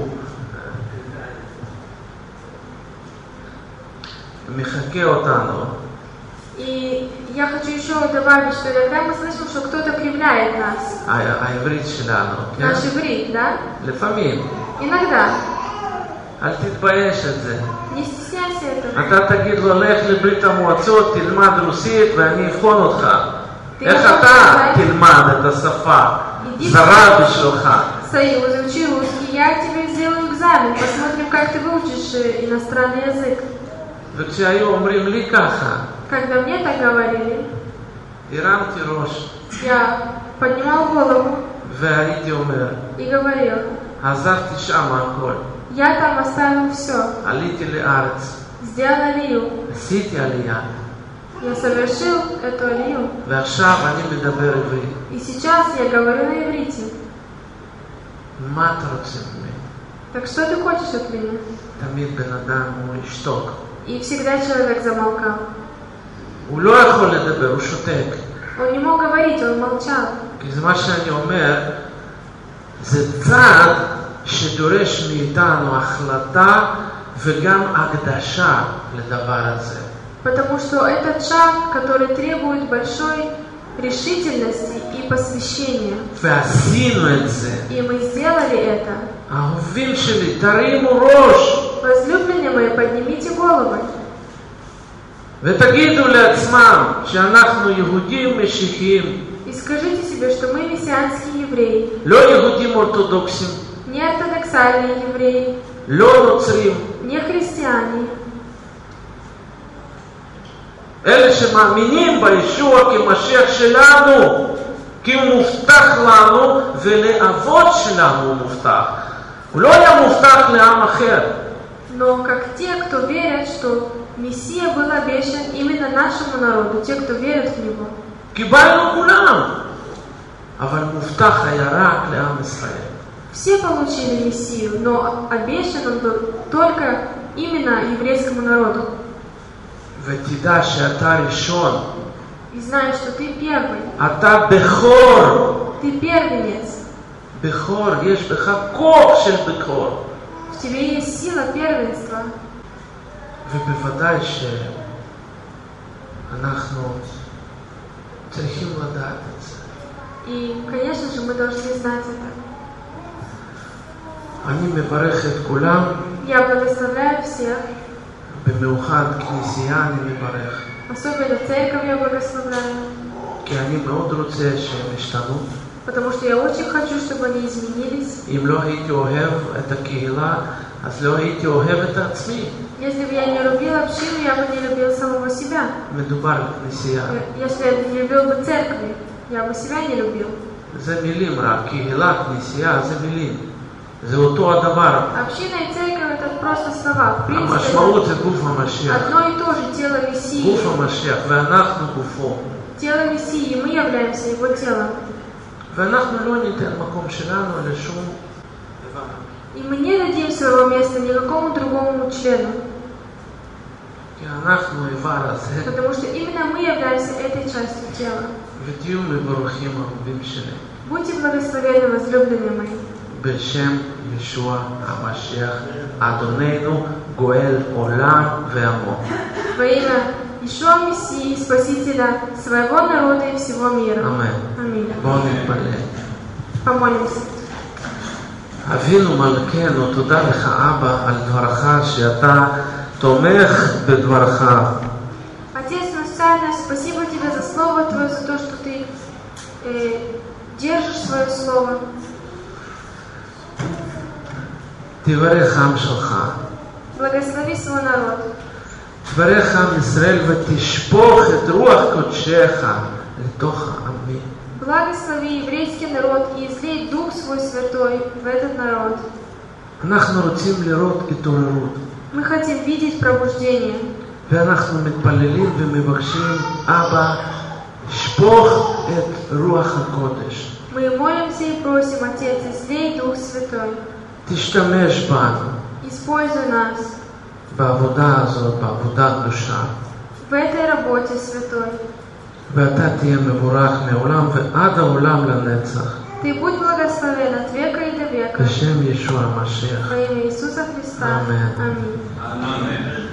מחכה אותנו. И я хочу еще добавить, что иногда мы слышим, что кто-то кривляет нас. העברית שלנו, כן? Наш иврит, да? לפעמים. Иногда. אל תתבייש את זה. Не стесняйся этого. אתה תגיד לו, לך לברית המועצות, תלמד רוסית ואני אבחון אותך. איך אתה תלמד את השפה? זה רבי שלך. Союз, учи русский, я тебе сделаю экзамен, посмотрим, как ты выучишь иностранный язык. וכשהיו אומרים לי ככה, Когда мне так говорили, הרמתי ראש, я поднимал голову והייתי אומר, и говорил, עזבתי שם הכל, я там оставил все, עליתי לארץ, сделал алию, עשיתי עלייה, я совершил эту алию, ועכשיו אני מדבר עברית. и сейчас я говорю на иврите. מה אתה רוצה ממני? Так что ты хочешь от меня? תמיד בן אדם הוא ישתוק. И всегда человек замолкал. הוא לא יכול לדבר, הוא שותק. Он не мог говорить, он молчал. כי זה מה שאני אומר, זה צעד שדורש מאיתנו החלטה וגם הקדשה לדבר הזה. Потому что этот шаг, который требует большой решительности и посвящения. ועשינו את זה. И мы сделали это. אהובים שלי, תרימו ראש. Возлюбленные мои, поднимите головы. ותגידו לעצמם שאנחנו יהודים משיחיים. И скажите себе, что мы мессианские евреи. לא יהודים אורתודוקסים. Не ортодоксальные евреи. לא נוצרים. Не христиане. אלה שמאמינים בישוע כמשיח שלנו, כי הוא מובטח לנו ולאבות שלנו הוא מובטח. הוא לא היה מובטח לעם אחר. Но как те, кто верят, что Мессия был обещан именно нашему народу, те, кто верит в Него. קיבלנו כולם, אבל מובטח היה רק לעם ישראל. Все получили Мессию, но обещан он был только именно еврейскому народу. ותדע שאתה ראשון. И знай, что ты первый. אתה בכור. Ты первенец. בכור, יש בך כוח של בכור. В тебе есть сила первенства. ובוודאי שאנחנו צריכים לדעת את זה. И, конечно же, мы должны знать это. אני מברך את כולם. Я благословляю всех. במיוחד כנסייה אני מברך. Особенно церковь я благословляю. כי אני מאוד רוצה שהם ישתנו. Потому что я очень хочу, чтобы они изменились. אם לא הייתי אוהב את הקהילה, אז לא הייתי אוהב את עצמי. Если бы я не любил общину, я бы не любил самого себя. מדובר בכנסייה. Если я не любил бы церкви, я бы себя не любил. זה מילים רק, קהילה, כנסייה, זה מילים. זה אותו הדבר. Община и церковь это просто слова. В принципе, המשמעות זה גוף המשיח. одно и то же тело Мессии. גוף המשיח, ואנחנו גופו. Тело Мессии, мы являемся его телом. ואנחנו לא ניתן מקום שלנו לשום דבר. И мы не дадим своего места никакому другому члену. כי אנחנו איבר הזה. Потому что именно мы являемся этой частью тела. ותהיו מבורכים אהובים שלי. Будьте благословенны, возлюбленные мои. בשם ישוע המשיח, אדוננו גואל עולם ועמו. Во имя Ишуа Мессии, Спасителя своего народа и всего мира. Аминь. Аминь. בואו נתפלל. Помолимся. אבינו מלכנו, תודה לך אבא על דברך שאתה תומך בדברך. Отец наш Царь, спасибо тебе за слово твое, за то, что ты э, держишь свое слово. תברך עם שלך. Благослови свой народ. תברך עם ישראל ותשפוך את רוח קודשך לתוך העמים. Благослови еврейский народ и излей Дух свой святой в этот народ. אנחנו רוצים לראות התעוררות. Мы хотим видеть пробуждение. ואנחנו מתפללים ומבקשים, אבא, שפוך את רוח הקודש. Мы молимся и просим, Отец, излей Дух Святой. תשתמש בנו. Используй нас. בעבודה הזאת, בעבודה קדושה. В этой работе, Святой. ואתה תהיה מבורך מעולם ועד העולם לנצח. Ты будь благословен от века и до века. בשם ישוע המשיח. Во имя Иисуса Христа. Аминь. Аминь. Аминь.